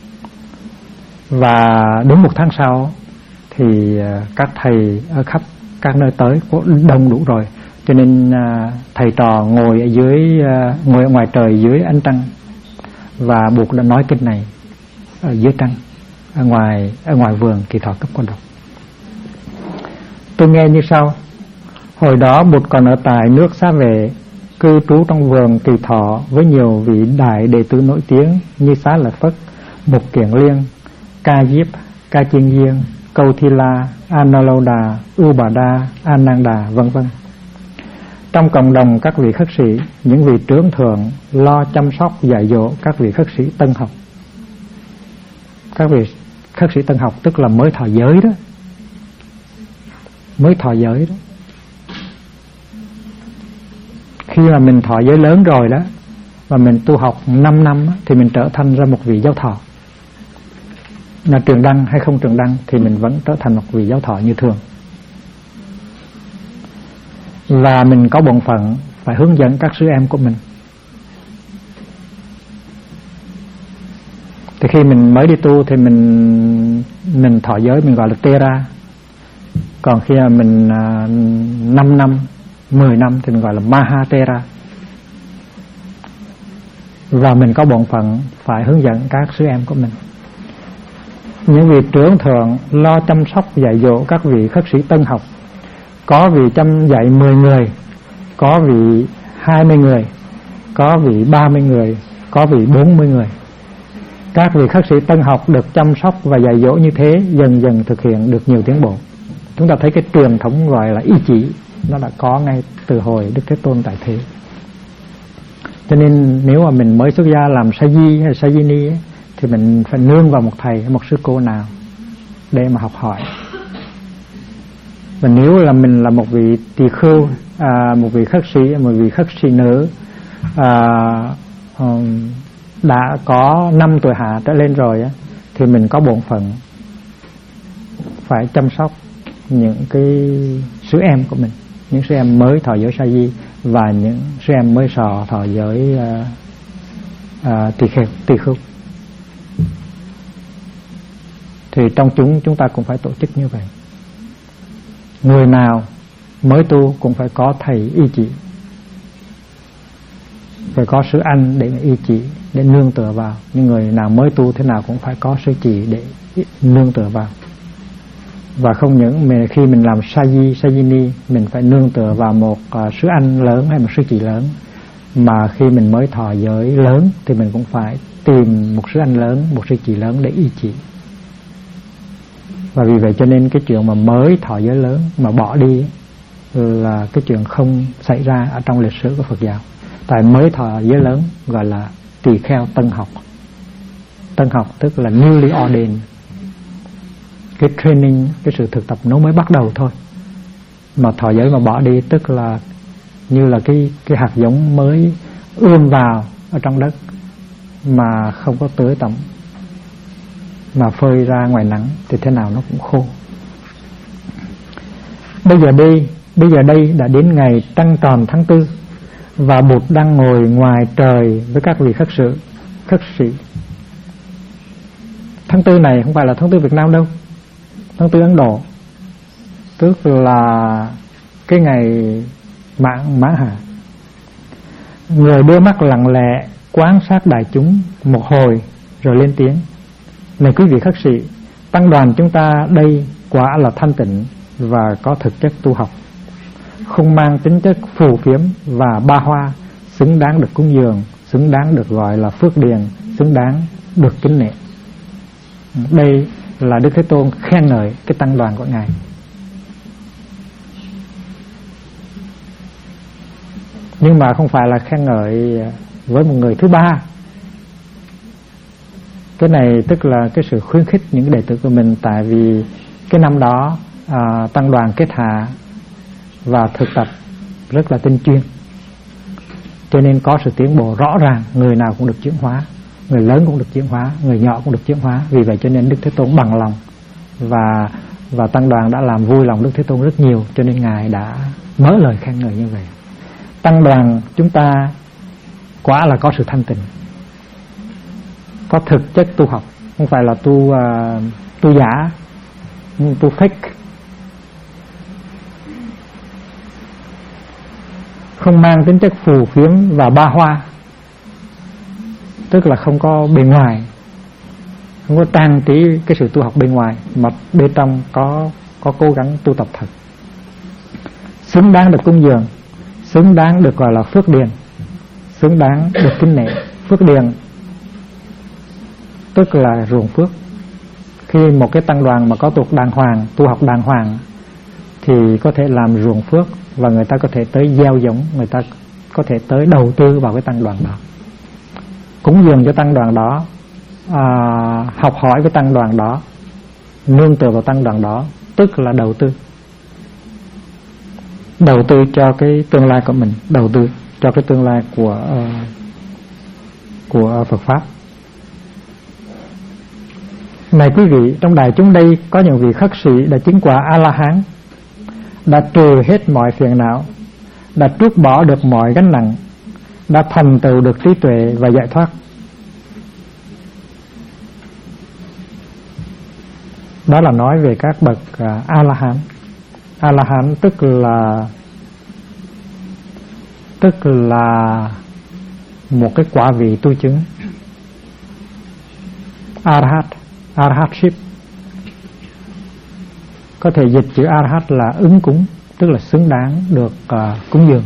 [SPEAKER 1] Và đúng 1 tháng sau thì các thầy ở khắp các nơi tới có đông đủ rồi, cho nên thầy trò ngồi ở ngồi ở ngoài trời dưới ánh trăng, và Bụt đã nói kinh này ở dưới trăng, ở ngoài vườn Kỳ Thọ cấp cô độc. Tôi nghe như sau: hồi đó Bụt còn ở tại nước Xá Vệ, cư trú trong vườn Kỳ Thọ với nhiều vị đại đệ tử nổi tiếng như Xá Lợi Phất, Mục Kiền Liên, Ca Diếp, Ca Chiên Diên, Câu Thi La, Analouda, U Bà Đa, An Nan Đà, vân vân. Trong cộng đồng các vị khất sĩ, những vị trưởng thượng lo chăm sóc dạy dỗ các vị khất sĩ tân học. Các vị khất sĩ tân học tức là mới thọ giới đó, mới thọ giới đó. Khi mà mình thọ giới lớn rồi đó, và mình tu học 5 năm thì mình trở thành ra một vị giáo thọ. Là trường đăng hay không trường đăng thì mình vẫn trở thành một vị giáo thọ như thường. Và mình có bổn phận phải hướng dẫn các sư em của mình. Thì khi mình mới đi tu thì mình thọ giới mình gọi là Tera. Còn khi mà mình 5 năm, 10 năm thì mình gọi là Mahatera. Và mình có bổn phận phải hướng dẫn các sư em của mình. Những vị trưởng thượng lo chăm sóc dạy dỗ các vị khất sĩ tân học. Có vị chăm dạy 10 người, có vị 20 người, có vị 30 người, có vị 40 người. Các vị khất sĩ tân học được chăm sóc và dạy dỗ như thế, dần dần thực hiện được nhiều tiến bộ. Chúng ta thấy cái truyền thống gọi là ý chỉ, nó đã có ngay từ hồi Đức Thế Tôn tại thế. Cho nên nếu mà mình mới xuất gia làm sa di hay sa di ni ấy, thì mình phải nương vào một thầy, một sư cô nào để mà học hỏi. Và nếu là mình là một vị tỳ khưu, một vị khất sĩ nữ đã có 5 tuổi hạ trở lên rồi á, thì mình có bổn phận phải chăm sóc những cái sư em của mình, những sư em mới thọ giới sa di và những sư em mới thọ giới tỳ khưu. Thì trong chúng ta cũng phải tổ chức như vậy. Người nào mới tu cũng phải có thầy y chỉ, phải có sư anh để y chỉ, để nương tựa vào. Nhưng người nào mới tu thế nào cũng phải có sư chỉ để nương tựa vào. Và không những khi mình làm sa di ni mình phải nương tựa vào một sư anh lớn hay một sư chỉ lớn, mà khi mình mới thọ giới lớn thì mình cũng phải tìm một sư anh lớn, một sư chỉ lớn để y chỉ. Và vì vậy cho nên cái chuyện mà mới thọ giới lớn mà bỏ đi là cái chuyện không xảy ra ở trong lịch sử của Phật giáo. Tại mới thọ giới lớn gọi là tỳ kheo tân học. tân học, tức là newly ordained. Cái training, cái sự thực tập nó mới bắt đầu thôi. Mà thọ giới mà bỏ đi tức là như là cái hạt giống mới ươm vào ở trong đất mà không có tưới tẩm, mà phơi ra ngoài nắng thì thế nào nó cũng khô. Bây giờ đây đã đến ngày trăng tròn tháng 4 và Bụt đang ngồi ngoài trời với các vị khất sĩ. Tháng 4 này không phải là tháng 4 Việt Nam đâu, tháng 4 Ấn Độ, tức là cái ngày mãn hạ. Người đưa mắt lặng lẽ quan sát đại chúng một hồi rồi lên tiếng: này quý vị khất sĩ, tăng đoàn chúng ta đây quả là thanh tịnh và có thực chất tu học, không mang tính chất phù phiếm và ba hoa, xứng đáng được cúng dường, xứng đáng được gọi là phước điền, xứng đáng được kính nể. Đây là Đức Thế Tôn khen ngợi cái tăng đoàn của Ngài. Nhưng mà không phải là khen ngợi với một người thứ ba. Cái này tức là cái sự khuyến khích những đệ tử của mình. Tại vì cái năm đó tăng đoàn kết hạ và thực tập rất là tinh chuyên, cho nên có sự tiến bộ rõ ràng. Người nào cũng được chuyển hóa, người lớn cũng được chuyển hóa, người nhỏ cũng được chuyển hóa. Vì vậy cho nên Đức Thế Tôn bằng lòng, và tăng đoàn đã làm vui lòng Đức Thế Tôn rất nhiều, cho nên Ngài đã mở lời khen ngợi như vậy. Tăng đoàn chúng ta quả là có sự thanh tịnh, có thực chất tu học, không phải là tu giả, tu fake, không mang tính chất phù phiếm và ba hoa, tức là không có bề ngoài, không có trang trí cái sự tu học bên ngoài, mà bên trong có cố gắng tu tập thật, xứng đáng được cúng dường, xứng đáng được gọi là phước điền, xứng đáng được kính nể. Phước điền tức là ruộng phước. Khi một cái tăng đoàn mà có tu học đàng hoàng thì có thể làm ruộng phước, và người ta có thể tới gieo giống, người ta có thể tới đầu tư vào cái tăng đoàn đó, cúng dường cho tăng đoàn đó, học hỏi cái tăng đoàn đó, nương tựa vào tăng đoàn đó, tức là đầu tư cho cái tương lai của mình, đầu tư cho cái tương lai của Phật pháp. Này quý vị, trong đại chúng đây có những vị khất sĩ đã chứng quả A-la-hán, đã trừ hết mọi phiền não, đã trút bỏ được mọi gánh nặng, đã thành tựu được trí tuệ và giải thoát. Đó là nói về các bậc A-la-hán. A-la-hán tức là một cái quả vị tu chứng. Arahatship, có thể dịch chữ Arahat là ứng cúng, tức là xứng đáng được cúng dường.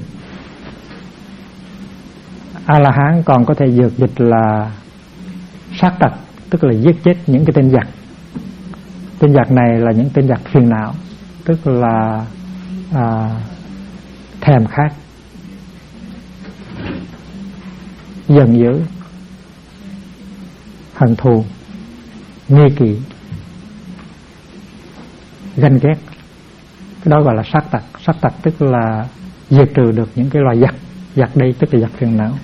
[SPEAKER 1] A-la-hán còn có thể dịch là sát tặc, tức là giết chết những cái tên giặc. Tên giặc này là những tên giặc phiền não, tức là thèm khát, giận dữ, hận thù, nghi kỵ, ganh ghét. Cái đó gọi là sát tặc. Sát tặc tức là diệt trừ được những cái loài giặc. Giặc đây tức là giặc phiền não.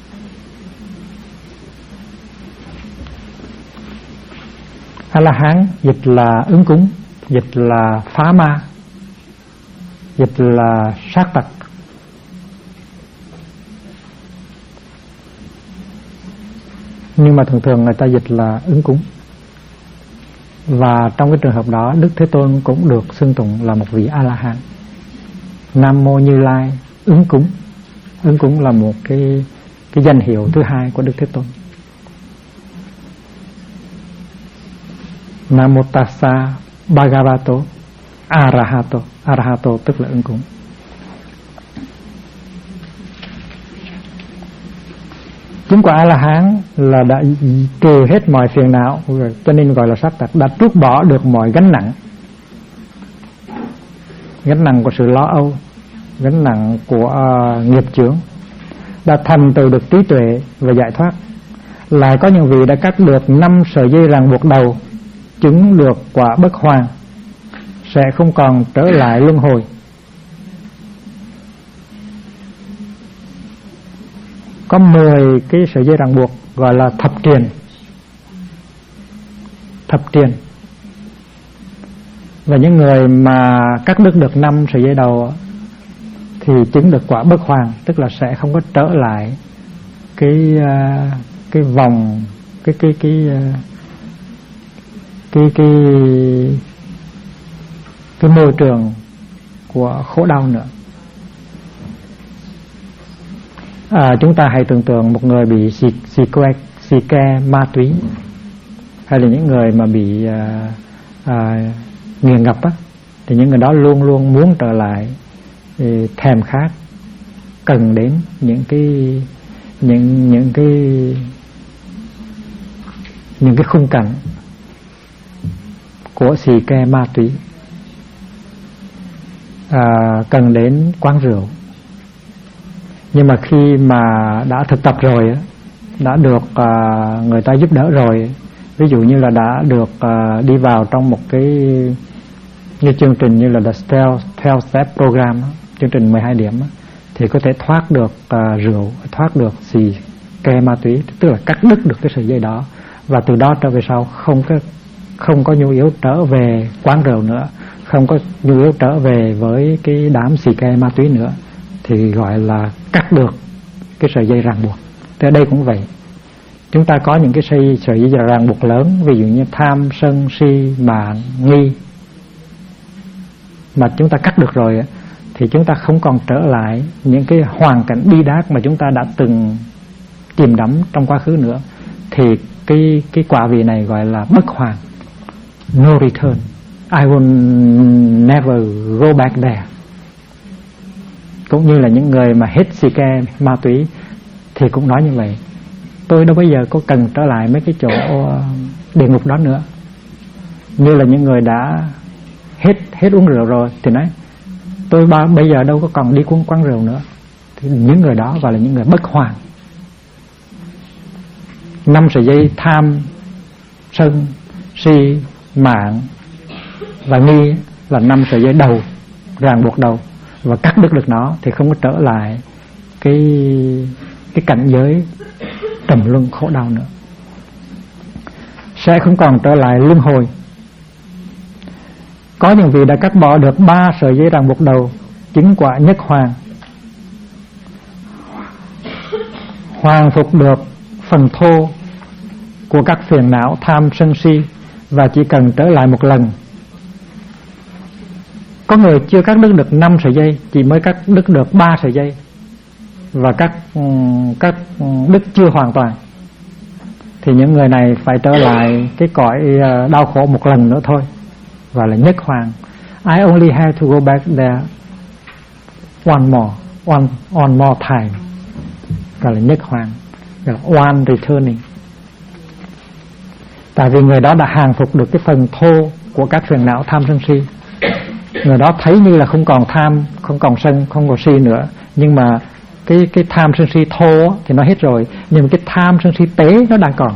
[SPEAKER 1] A-la-hán dịch là ứng cúng, dịch là phá ma, dịch là sát tặc. Nhưng mà thường người ta dịch là ứng cúng. Và trong cái trường hợp đó, Đức Thế Tôn cũng được xưng tụng là một vị A-la-hán. Nam Mô Như Lai ứng cúng. Ứng cúng là một cái danh hiệu thứ hai của Đức Thế Tôn. Nam Mô Tassa Bhagavato Arahato. Arahato tức là ứng cúng. Chứng quả A-la-hán là đã trừ hết mọi phiền não, cho nên gọi là sát tặc. Đã trút bỏ được mọi gánh nặng, gánh nặng của sự lo âu, gánh nặng của nghiệp chướng. Đã thành tựu được trí tuệ và giải thoát. Lại có những vị đã cắt được 5 sợi dây ràng buộc đầu, chứng được quả bất hoàn, sẽ không còn trở lại luân hồi. Có 10 cái sợi dây ràng buộc gọi là thập triền. Thập triền. Và những người mà cắt đứt được 5 sợi dây đầu thì chứng được quả bất hoàn, tức là sẽ không có trở lại cái vòng cái môi trường của khổ đau nữa. Chúng ta hãy tưởng tượng một người bị xì ke ma túy, hay là những người mà bị nghiện ngập á, thì những người đó luôn luôn muốn trở lại, thèm khát, cần đến những cái khung cảnh của xì ke ma túy, cần đến quán rượu. Nhưng mà khi mà đã thực tập rồi, đã được người ta giúp đỡ rồi, ví dụ như là đã được đi vào trong một cái như chương trình như là The 12 Step Program, chương trình 12 điểm, thì có thể thoát được rượu, thoát được xì ke ma túy, tức là cắt đứt được cái sợi dây đó, và từ đó trở về sau không có nhu yếu trở về quán rượu nữa, không có nhu yếu trở về với cái đám xì ke ma túy nữa, thì gọi là cắt được cái sợi dây ràng buộc. Thì ở đây cũng vậy, chúng ta có những cái sợi dây ràng buộc lớn, ví dụ như tham, sân, si, mạn, nghi, mà chúng ta cắt được rồi thì chúng ta không còn trở lại những cái hoàn cảnh bi đát mà chúng ta đã từng chìm đắm trong quá khứ nữa. Thì cái quả vị này gọi là bất hoàn, no return. I will never go back there. Cũng như là những người mà hết xì ke ma túy thì cũng nói như vậy, tôi đâu bây giờ có cần trở lại mấy cái chỗ địa ngục đó nữa. Như là những người đã hết uống rượu rồi thì nói tôi bây giờ đâu có còn đi quán rượu nữa. Thì những người đó gọi là những người bất hoàn. 5 sợi dây tham, sân, si, mạn và nghi là 5 sợi dây đầu, ràng buộc đầu, và cắt đứt được nó thì không có trở lại cái cảnh giới trầm luân khổ đau nữa, sẽ không còn trở lại luân hồi. Có những vị đã cắt bỏ được 3 sợi dây ràng buộc đầu, chứng quả nhất hoàn, hoàn phục được phần thô của các phiền não tham sân si, và chỉ cần trở lại một lần. Có người chưa cắt đứt được 5 sợi dây, chỉ mới cắt đứt được 3 sợi dây, và các đứt chưa hoàn toàn, thì những người này phải trở lại cái cõi đau khổ một lần nữa thôi, và là nhất hoàn. I only have to go back there one more time, gọi là nhất hoàn, gọi là one returning. Tại vì người đó đã hàng phục được cái phần thô của các phiền não tham sân si. Người đó thấy như là không còn tham, không còn sân, không còn si nữa, nhưng mà cái tham sân si thô thì nó hết rồi, nhưng mà cái tham sân si tế nó đang còn.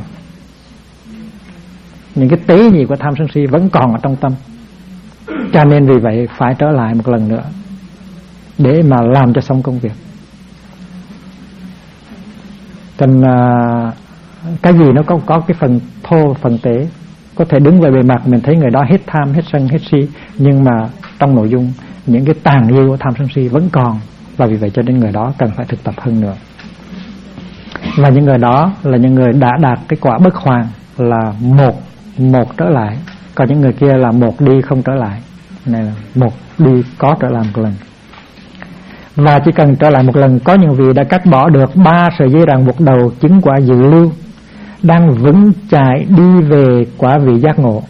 [SPEAKER 1] Những cái tế nhị của tham sân si vẫn còn ở trong tâm. Cho nên vì vậy phải trở lại một lần nữa để mà làm cho xong công việc. Cho nên cái gì nó có cái phần thô, phần tế. Có thể đứng về bề mặt mình thấy người đó hết tham, hết sân, hết si, nhưng mà trong nội dung những cái tàn dư của tham sân si vẫn còn, và vì vậy cho nên người đó cần phải thực tập hơn nữa. Và những người đó là những người đã đạt cái quả bất hoàn, là một trở lại. Còn những người kia là một đi không trở lại, này là một đi có trở lại một lần. Và chỉ cần trở lại một lần. Có những vị đã cắt bỏ được 3 sợi dây ràng buộc đầu, chứng quả dự lưu, đang vững chãi đi về quả vị giác ngộ.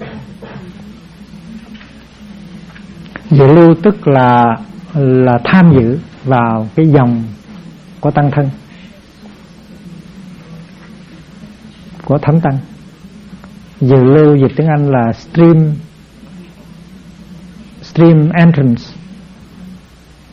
[SPEAKER 1] Dự lưu tức là tham dự vào cái dòng của tăng thân, của thánh tăng. Dự lưu dịch tiếng Anh là stream entrance,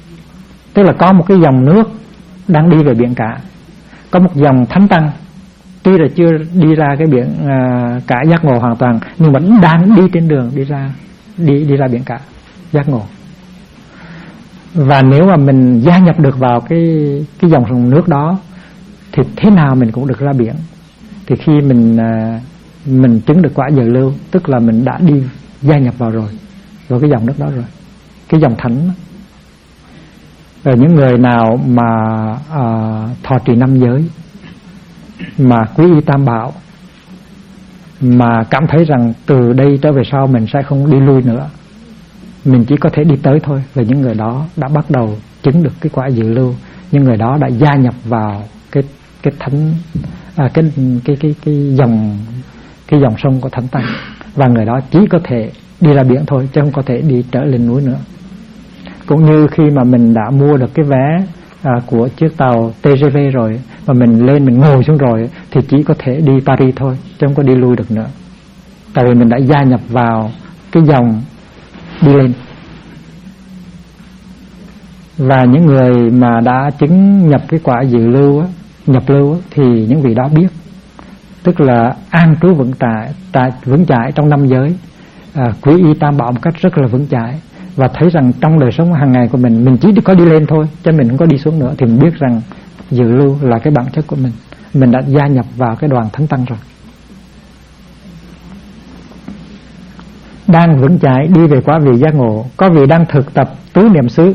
[SPEAKER 1] tức là có một cái dòng nước đang đi về biển cả, có một dòng thánh tăng tuy là chưa đi ra cái biển cả giác ngộ hoàn toàn, nhưng vẫn đang đi trên đường đi ra biển cả giác ngộ. Và nếu mà mình gia nhập được vào cái dòng nước đó thì thế nào mình cũng được ra biển. Thì khi mình chứng được quả dự lưu, tức là mình đã đi gia nhập vào cái dòng nước đó rồi, cái dòng thánh đó. Rồi những người nào mà thọ trì 5 giới, mà quý y tam bảo, mà cảm thấy rằng từ đây trở về sau mình sẽ không đi lui nữa, mình chỉ có thể đi tới thôi, và những người đó đã bắt đầu chứng được cái quả dự lưu. Những người đó đã gia nhập vào cái thánh cái dòng sông của thánh tăng, và người đó chỉ có thể đi ra biển thôi, chứ không có thể đi trở lên núi nữa. Cũng như khi mà mình đã mua được cái vé của chiếc tàu TGV rồi, mà mình lên mình ngồi xuống rồi, thì chỉ có thể đi Paris thôi, chứ không có đi lui được nữa. Tại vì mình đã gia nhập vào cái dòng đi lên. Và những người mà đã chứng nhập cái quả dự lưu nhập lưu thì những vị đó biết, tức là an trú vững chãi trong 5 giới, quý y tam bảo một cách rất là vững chãi, và thấy rằng trong đời sống hàng ngày của mình chỉ có đi lên thôi, chứ mình không có đi xuống nữa, thì mình biết rằng dự lưu là cái bản chất của mình đã gia nhập vào cái đoàn thánh tăng rồi. Đang vững chãi đi về quả vị giác ngộ, có vị đang thực tập tứ niệm xứ.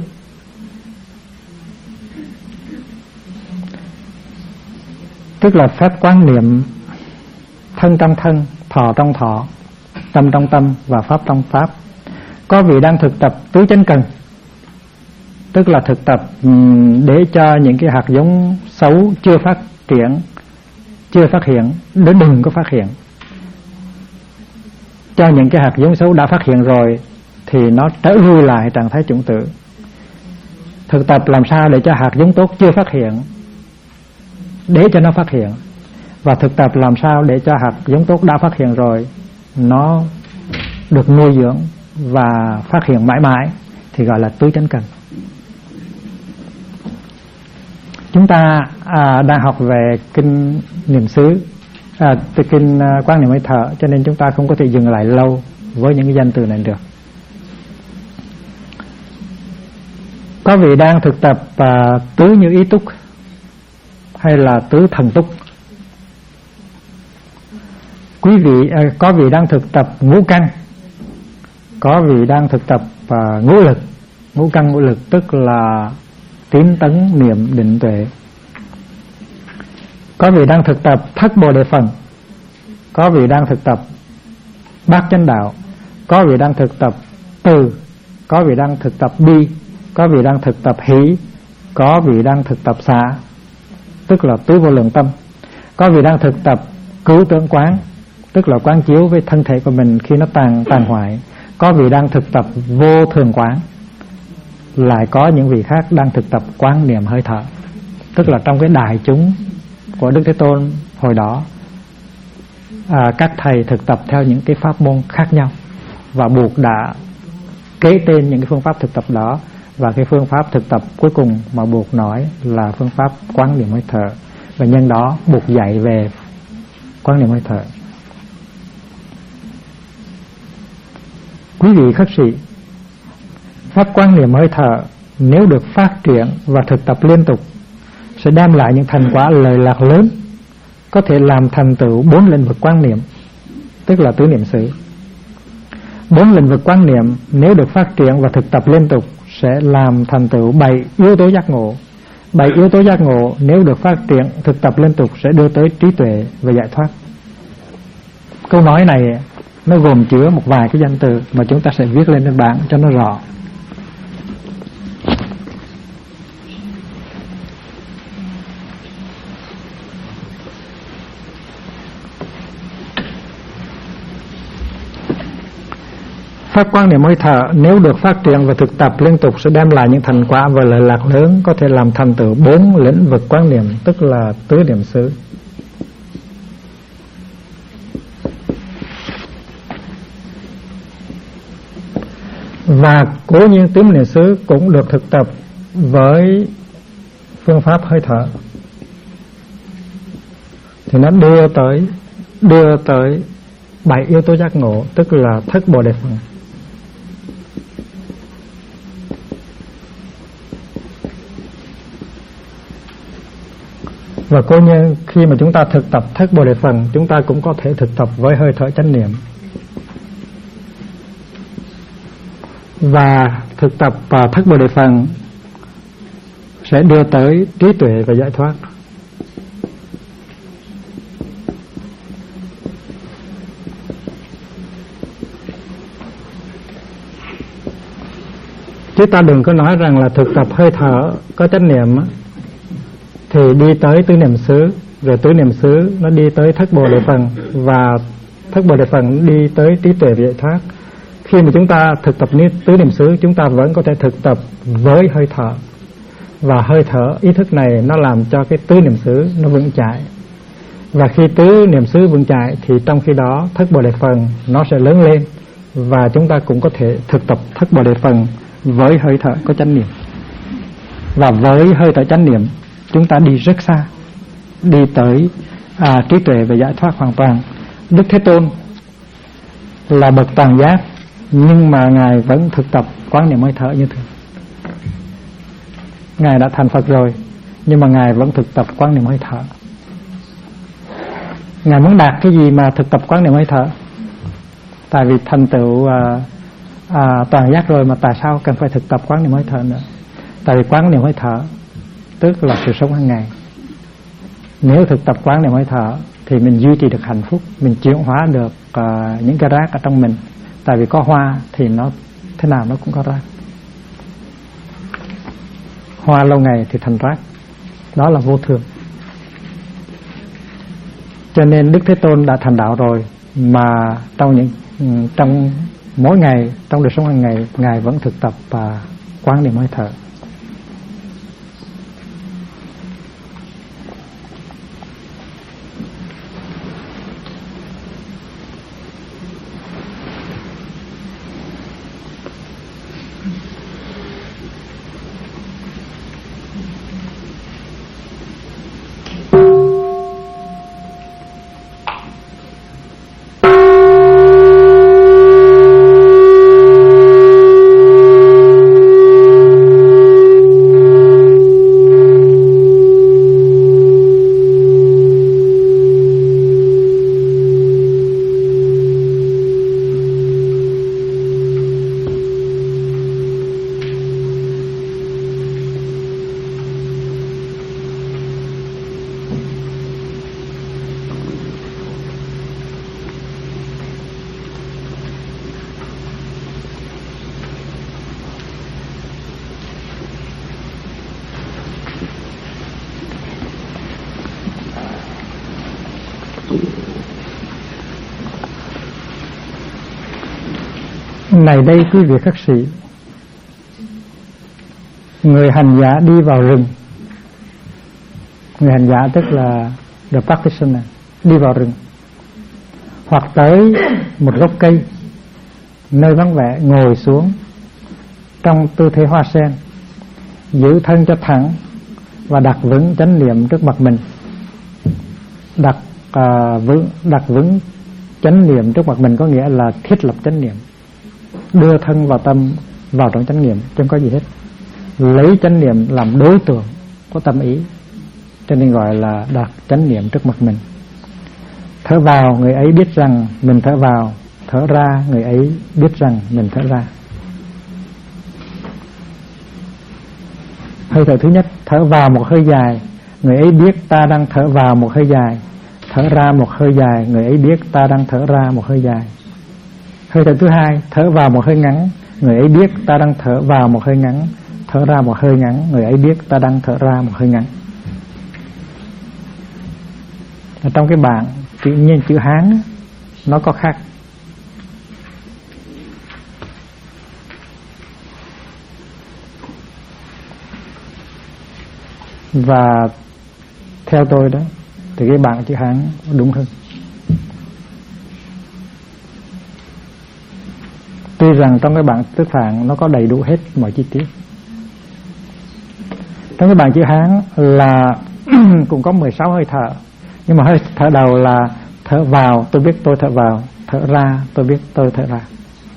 [SPEAKER 1] Tức là phép quán niệm thân trong thân, thọ trong thọ, tâm trong tâm và pháp trong pháp. Có vị đang thực tập tứ chánh cần, tức là thực tập để cho những cái hạt giống xấu chưa phát triển, chưa phát hiện, đừng có phát hiện. Cho những cái hạt giống xấu đã phát hiện rồi thì nó trở lui lại trạng thái chủng tử. Thực tập làm sao để cho hạt giống tốt chưa phát hiện, để cho nó phát hiện. Và thực tập làm sao để cho hạt giống tốt đã phát hiện rồi nó được nuôi dưỡng và phát hiện mãi mãi, thì gọi là tứ chánh cần. Chúng ta đang học về kinh niệm xứ, từ kinh quán niệm hơi thở, cho nên chúng ta không có thể dừng lại lâu với những cái danh từ này được. Có vị đang thực tập tứ như ý túc hay là tứ thần túc. Quý vị có vị đang thực tập ngũ căn, có vị đang thực tập ngũ lực. Ngũ căn ngũ lực tức là tín tấn niệm định tuệ. Có vị đang thực tập thất bồ đề phần, có vị đang thực tập bát chánh đạo, có vị đang thực tập từ, có vị đang thực tập bi, có vị đang thực tập hỷ, có vị đang thực tập xả, tức là tứ vô lượng tâm. Có vị đang thực tập cứu tưởng quán, tức là quán chiếu với thân thể của mình khi nó tàn hoại. Có vị đang thực tập vô thường quán. Lại có những vị khác đang thực tập quán niệm hơi thở. Tức là trong cái đại chúng của Đức Thế Tôn hồi đó, các thầy thực tập theo những cái pháp môn khác nhau, và buộc đã kế tên những cái phương pháp thực tập đó. Và cái phương pháp thực tập cuối cùng mà buộc nói là phương pháp quán niệm hơi thở, và nhân đó buộc dạy về quán niệm hơi thở. Quý vị khất sĩ, pháp quán niệm hơi thở nếu được phát triển và thực tập liên tục sẽ đem lại những thành quả lợi lạc lớn, có thể làm thành tựu 4 lĩnh vực quán niệm, tức là tứ niệm xứ. 4 lĩnh vực quán niệm nếu được phát triển và thực tập liên tục sẽ làm thành tựu 7 yếu tố giác ngộ. 7 yếu tố giác ngộ nếu được phát triển thực tập liên tục sẽ đưa tới trí tuệ và giải thoát. Câu nói này nó gồm chứa một vài cái danh từ mà chúng ta sẽ viết lên trên bảng cho nó rõ. Pháp quán niệm hơi thở nếu được phát triển và thực tập liên tục sẽ đem lại những thành quả và lợi lạc lớn, có thể làm thành tựu 4 lĩnh vực quán niệm, tức là tứ niệm xứ. Và cố nhiên tứ niệm xứ cũng được thực tập với phương pháp hơi thở. thì nó đưa tới 7 yếu tố giác ngộ, tức là thức Bồ Đề Phần. Và cố nhiên khi mà chúng ta thực tập thức Bồ Đề Phần, chúng ta cũng có thể thực tập với hơi thở chánh niệm. Và thực tập thức Bồ Đề Phần sẽ đưa tới trí tuệ và giải thoát. Chứ ta đừng có nói rằng là thực tập hơi thở có chánh niệm thì đi tới tứ niệm xứ, rồi tứ niệm xứ nó đi tới thức Bồ Đề Phần, và thức Bồ Đề Phần đi tới trí tuệ và giải thoát. Khi mà chúng ta thực tập tứ niệm xứ, chúng ta vẫn có thể thực tập với hơi thở, và hơi thở ý thức này nó làm cho cái tứ niệm xứ nó vững chãi. Và khi tứ niệm xứ vững chãi thì trong khi đó thức Bồ Đề Phần nó sẽ lớn lên, và chúng ta cũng có thể thực tập thức Bồ Đề Phần với hơi thở có chánh niệm. Và với hơi thở chánh niệm chúng ta đi rất xa, đi tới trí tuệ và giải thoát hoàn toàn. Đức Thế Tôn là bậc toàn giác, nhưng mà Ngài vẫn thực tập quán niệm hơi thở như thường. Ngài đã thành Phật rồi, nhưng mà Ngài vẫn thực tập quán niệm hơi thở. Ngài muốn đạt cái gì mà thực tập quán niệm hơi thở? Tại vì thành tựu toàn giác rồi mà tại sao cần phải thực tập quán niệm hơi thở nữa? Tại vì quán niệm hơi thở tức là sự sống hàng ngày. Nếu thực tập quán niệm hơi thở thì mình duy trì được hạnh phúc, mình chuyển hóa được những cái rác ở trong mình. Tại vì có hoa thì nó thế nào nó cũng có rác. Hoa lâu ngày thì thành rác, đó là vô thường. Cho nên Đức Thế Tôn đã thành đạo rồi, mà trong mỗi ngày, trong đời sống hàng ngày, Ngài vẫn thực tập quán niệm hơi thở. Này đây quý vị khất sĩ, người hành giả đi vào rừng. Người hành giả tức là the practitioner, đi vào rừng, hoặc tới một gốc cây nơi vắng vẻ, ngồi xuống trong tư thế hoa sen, giữ thân cho thẳng và đặt vững chánh niệm trước mặt mình. Đặt vững chánh niệm trước mặt mình có nghĩa là thiết lập chánh niệm, đưa thân vào tâm, vào trong chánh niệm, chứ không có gì hết. Lấy chánh niệm làm đối tượng của tâm ý, cho nên gọi là đặt chánh niệm trước mặt mình. Thở vào, người ấy biết rằng mình thở vào. Thở ra, người ấy biết rằng mình thở ra. Hơi thở thứ nhất, thở vào một hơi dài, người ấy biết ta đang thở vào một hơi dài. Thở ra một hơi dài, người ấy biết ta đang thở ra một hơi dài. Hơi thở thứ hai, thở vào một hơi ngắn, người ấy biết ta đang thở vào một hơi ngắn. Thở ra một hơi ngắn, người ấy biết ta đang thở ra một hơi ngắn. Ở trong cái bảng tự nhiên chữ Hán nó có khác. Và theo tôi đó thì cái bảng chữ Hán đúng hơn. Tuy rằng trong cái bảng Đức Phạn nó có đầy đủ hết mọi chi tiết. Trong cái bảng chữ Hán là cũng có 16 hơi thở, Nhưng mà hơi thở đầu là thở vào tôi biết tôi thở vào, thở ra tôi biết tôi thở ra.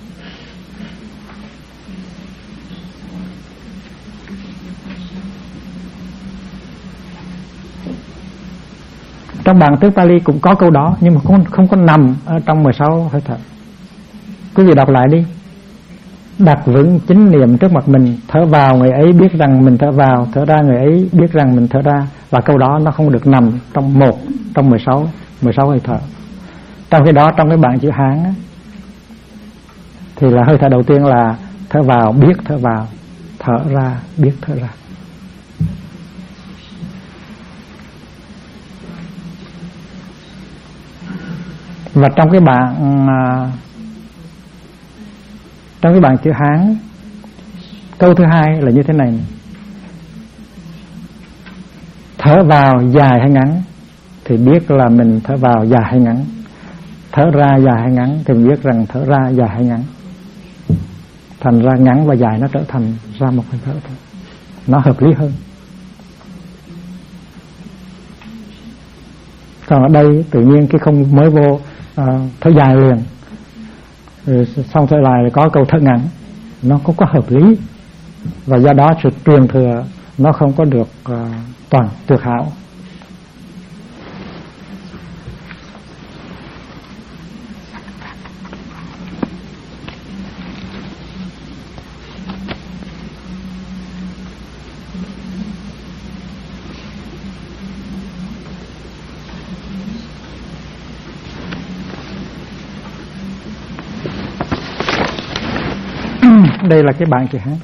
[SPEAKER 1] Trong bản tiếng Pali cũng có câu đó, nhưng mà không có nằm ở trong 16 hơi thở. Quý vị đọc lại đi. Đặt vững chính niệm trước mặt mình, thở vào người ấy biết rằng mình thở vào, thở ra người ấy biết rằng mình thở ra. Và câu đó nó không được nằm trong 16 hơi thở. Trong khi đó, trong cái bảng chữ Hán á, thì là hơi thở đầu tiên là thở vào biết thở vào, thở ra biết thở ra. Và trong cái bảng chữ Hán, câu thứ hai là như thế này: thở vào dài hay ngắn thì biết là mình thở vào dài hay ngắn, thở ra dài hay ngắn thì mình biết rằng thở ra dài hay ngắn. Thành ra ngắn và dài nó trở thành ra một hơi thở thôi, nó hợp lý hơn. Còn ở đây tự nhiên cái không mới vô thở dài liền, rồi xong thở lại có câu thở ngắn, nó không có hợp lý, và do đó sự truyền thừa nó không có được toàn tuyệt hảo. Đây là cái bảng chữ Hán.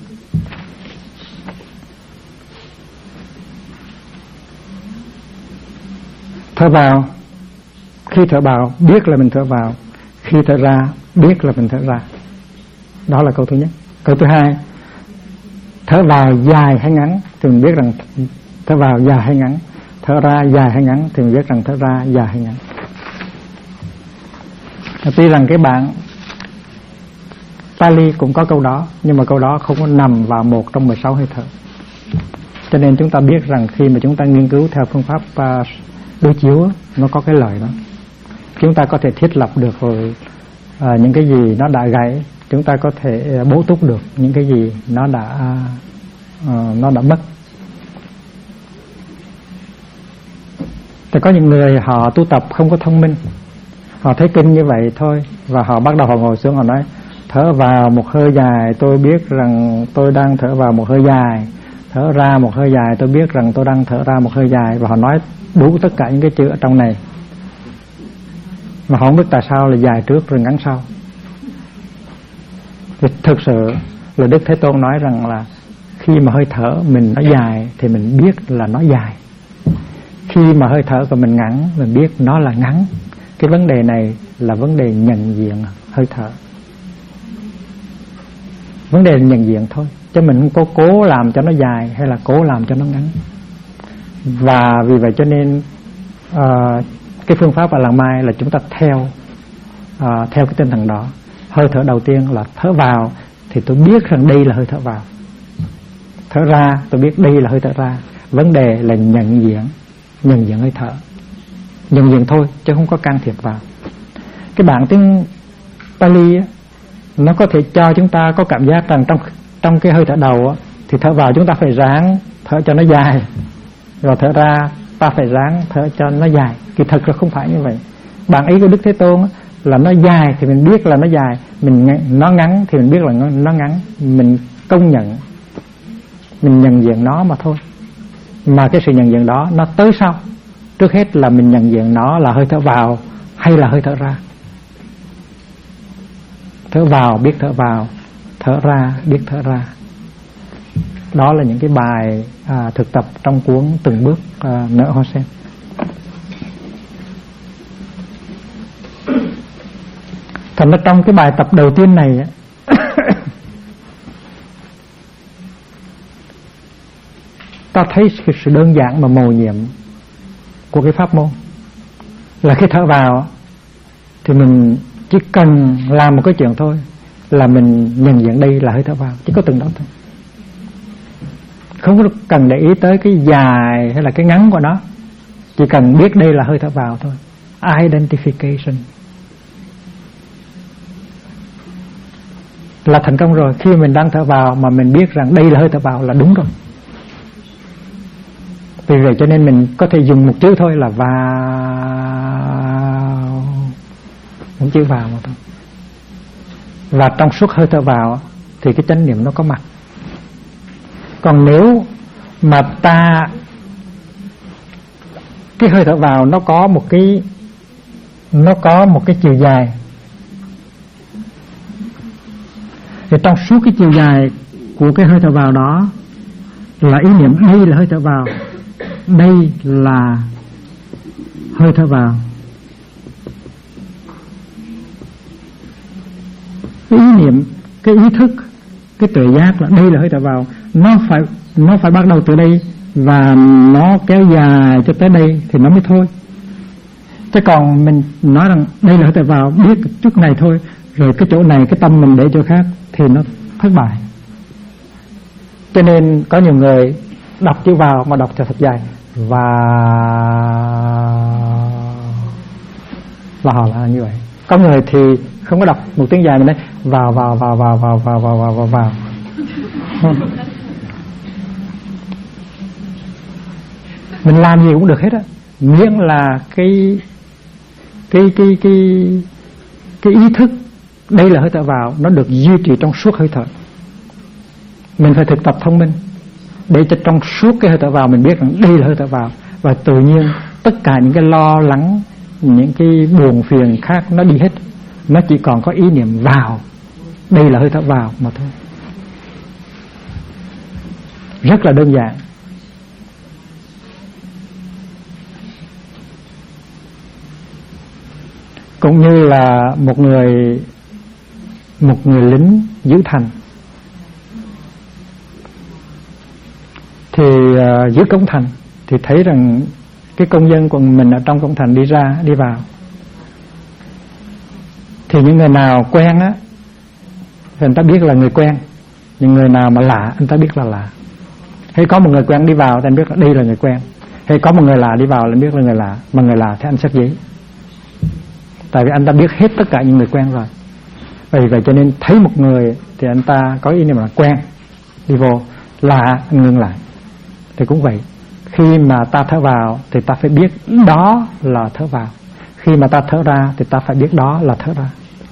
[SPEAKER 1] Thở vào, khi thở vào biết là mình thở vào, khi thở ra biết là mình thở ra. Đó là câu thứ nhất. Câu thứ hai, thở vào dài hay ngắn thì mình biết rằng thở vào dài hay ngắn, thở ra dài hay ngắn thì mình biết rằng thở ra dài hay ngắn. Tuy rằng cái bảng Pali cũng có câu đó, nhưng mà câu đó không có nằm vào một trong 16 hơi thở. Cho nên chúng ta biết rằng khi mà chúng ta nghiên cứu theo phương pháp đối chiếu, nó có cái lợi đó. Chúng ta có thể thiết lập được rồi những cái gì nó đã gãy, chúng ta có thể bổ túc được những cái gì nó đã mất. Thì có những người họ tu tập không có thông minh, họ thấy kinh như vậy thôi, và họ bắt đầu họ ngồi xuống họ nói thở vào một hơi dài tôi biết rằng tôi đang thở vào một hơi dài, thở ra một hơi dài tôi biết rằng tôi đang thở ra một hơi dài, và họ nói đủ tất cả những cái chữ ở trong này, mà họ không biết tại sao là dài trước rồi ngắn sau. Thì thực sự là Đức Thế Tôn nói rằng là khi mà hơi thở mình nó dài thì mình biết là nó dài, khi mà hơi thở của mình ngắn mình biết nó là ngắn. Cái vấn đề này là vấn đề nhận diện hơi thở, vấn đề là nhận diện thôi, chứ mình không có cố làm cho nó dài hay là cố làm cho nó ngắn. Và vì vậy cho nên cái phương pháp ở Làng Mai là chúng ta theo cái tinh thần đó. Hơi thở đầu tiên là thở vào thì tôi biết rằng đây là hơi thở vào, thở ra tôi biết đây là hơi thở ra. Vấn đề là nhận diện hơi thở, nhận diện thôi chứ không có can thiệp vào. Cái bản tiếng Pali á, nó có thể cho chúng ta có cảm giác rằng trong cái hơi thở đầu á, thì thở vào chúng ta phải ráng thở cho nó dài, rồi thở ra ta phải ráng thở cho nó dài. Kỳ thực là không phải như vậy. Bản ý của Đức Thế Tôn á, là nó dài thì mình biết là nó dài, nó ngắn thì mình biết là nó ngắn. Mình công nhận, mình nhận diện nó mà thôi. Mà cái sự nhận diện đó nó tới sau. Trước hết là mình nhận diện nó là hơi thở vào hay là hơi thở ra. Thở vào biết thở vào, thở ra biết thở ra. Đó là những cái bài thực tập trong cuốn Từng Bước Nở Hoa Sen. Thành ra trong cái bài tập đầu tiên này ta thấy sự đơn giản mà mầu nhiệm của cái pháp môn là khi thở vào thì mình chỉ cần làm một cái chuyện thôi là mình nhận diện đây là hơi thở vào, chỉ có từng đó thôi, không có cần để ý tới cái dài hay là cái ngắn của nó. Chỉ cần biết đây là hơi thở vào thôi. Identification là thành công rồi. Khi mình đang thở vào mà mình biết rằng đây là hơi thở vào là đúng rồi. Vì vậy cho nên mình có thể dùng một chữ thôi là vào, một chữ vào mà thôi. Và trong suốt hơi thở vào thì cái chánh niệm nó có mặt. Còn nếu mà cái hơi thở vào nó có một cái chiều dài, thì trong suốt cái chiều dài của cái hơi thở vào đó là ý niệm đây là hơi thở vào, đây là hơi thở vào. Cái ý niệm, cái ý thức, cái tuệ giác là đây là hơi thở vào, nó phải bắt đầu từ đây và nó kéo dài cho tới đây thì nó mới thôi. Chứ còn mình nói rằng đây là hơi thở vào, biết chút này thôi, rồi cái chỗ này cái tâm mình để chỗ khác thì nó thất bại. Cho nên có nhiều người đọc chữ vào mà đọc cho thật dài, và họ là như vậy. Có người thì không có đọc một tiếng dài, mình nói vào. Mình làm gì cũng được hết á, miễn là cái ý thức đây là hơi thở vào nó được duy trì trong suốt hơi thở. Mình phải thực tập thông minh để cho trong suốt cái hơi thở vào mình biết rằng đây là hơi thở vào, và tự nhiên tất cả những cái lo lắng, những cái buồn phiền khác nó đi hết, nó chỉ còn có ý niệm vào, đây là hơi thở vào mà thôi. Rất là đơn giản. Cũng như là một người lính giữ thành thì giữ cổng thành thì thấy rằng cái công dân của mình ở trong cổng thành đi ra đi vào, thì những người nào quen á thì anh ta biết là người quen, những người nào mà lạ anh ta biết là lạ. Hay có một người quen đi vào thì anh biết là đây là người quen, hay có một người lạ đi vào là anh biết là người lạ, mà người lạ thì anh xét giấy, tại vì anh ta biết hết tất cả những người quen rồi. Vì vậy cho nên thấy một người thì anh ta có ý niệm là quen, đi vô, lạ anh ngưng lại. Thì cũng vậy, khi mà ta thở vào thì ta phải biết đó là thở vào, khi mà ta thở ra thì ta phải biết đó là thở ra.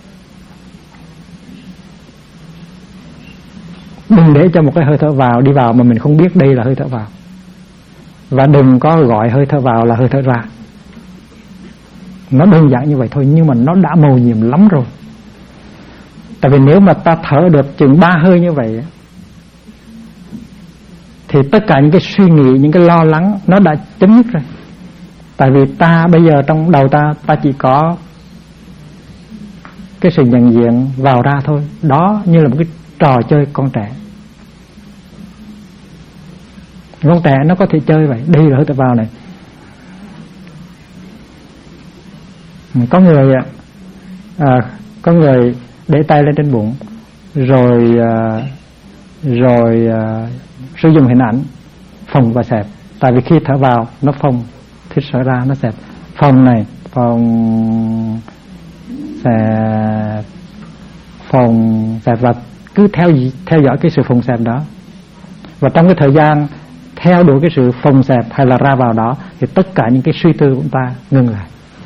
[SPEAKER 1] Đừng để cho một cái hơi thở vào đi vào mà mình không biết đây là hơi thở vào, và đừng có gọi hơi thở vào là hơi thở ra. Nó đơn giản như vậy thôi, nhưng mà nó đã mầu nhiệm lắm rồi. Tại vì nếu mà ta thở được chừng 3 hơi như vậy thì tất cả những cái suy nghĩ, những cái lo lắng nó đã chấm dứt rồi. Tại vì ta bây giờ trong đầu ta chỉ có cái sự nhận diện vào ra thôi. Đó như là một cái trò chơi con trẻ. Con trẻ nó có thể chơi vậy, đây là hơi thở vào này. Có người để tay lên trên bụng rồi sử dụng hình ảnh phồng và xẹp. Tại vì khi thở vào nó phồng, khi thở ra nó xẹp. Phồng này, phồng xẹp và cứ theo dõi cái sự phồng xẹp đó. Và trong cái thời gian theo đuổi cái sự phồng xẹp hay là ra vào đó thì tất cả những cái suy tư của chúng ta ngừng lại.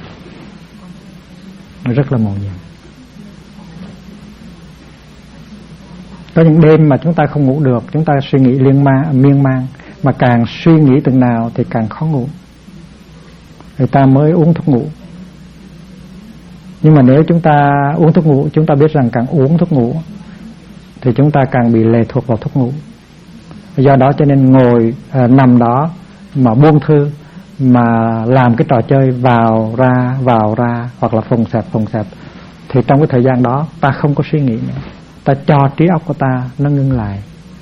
[SPEAKER 1] Nó rất là mầu nhiệm. Có những đêm mà chúng ta không ngủ được, chúng ta suy nghĩ miên man, mà càng suy nghĩ từng nào thì càng khó ngủ, người ta mới uống thuốc ngủ. Nhưng mà nếu chúng ta uống thuốc ngủ, chúng ta biết rằng càng uống thuốc ngủ thì chúng ta càng bị lệ thuộc vào thuốc ngủ. Do đó cho nên nằm đó mà buông thư, mà làm cái trò chơi vào ra hoặc là phồng xẹp thì trong cái thời gian đó ta không có suy nghĩ nữa, ta cho trí óc của ta nó ngưng lại.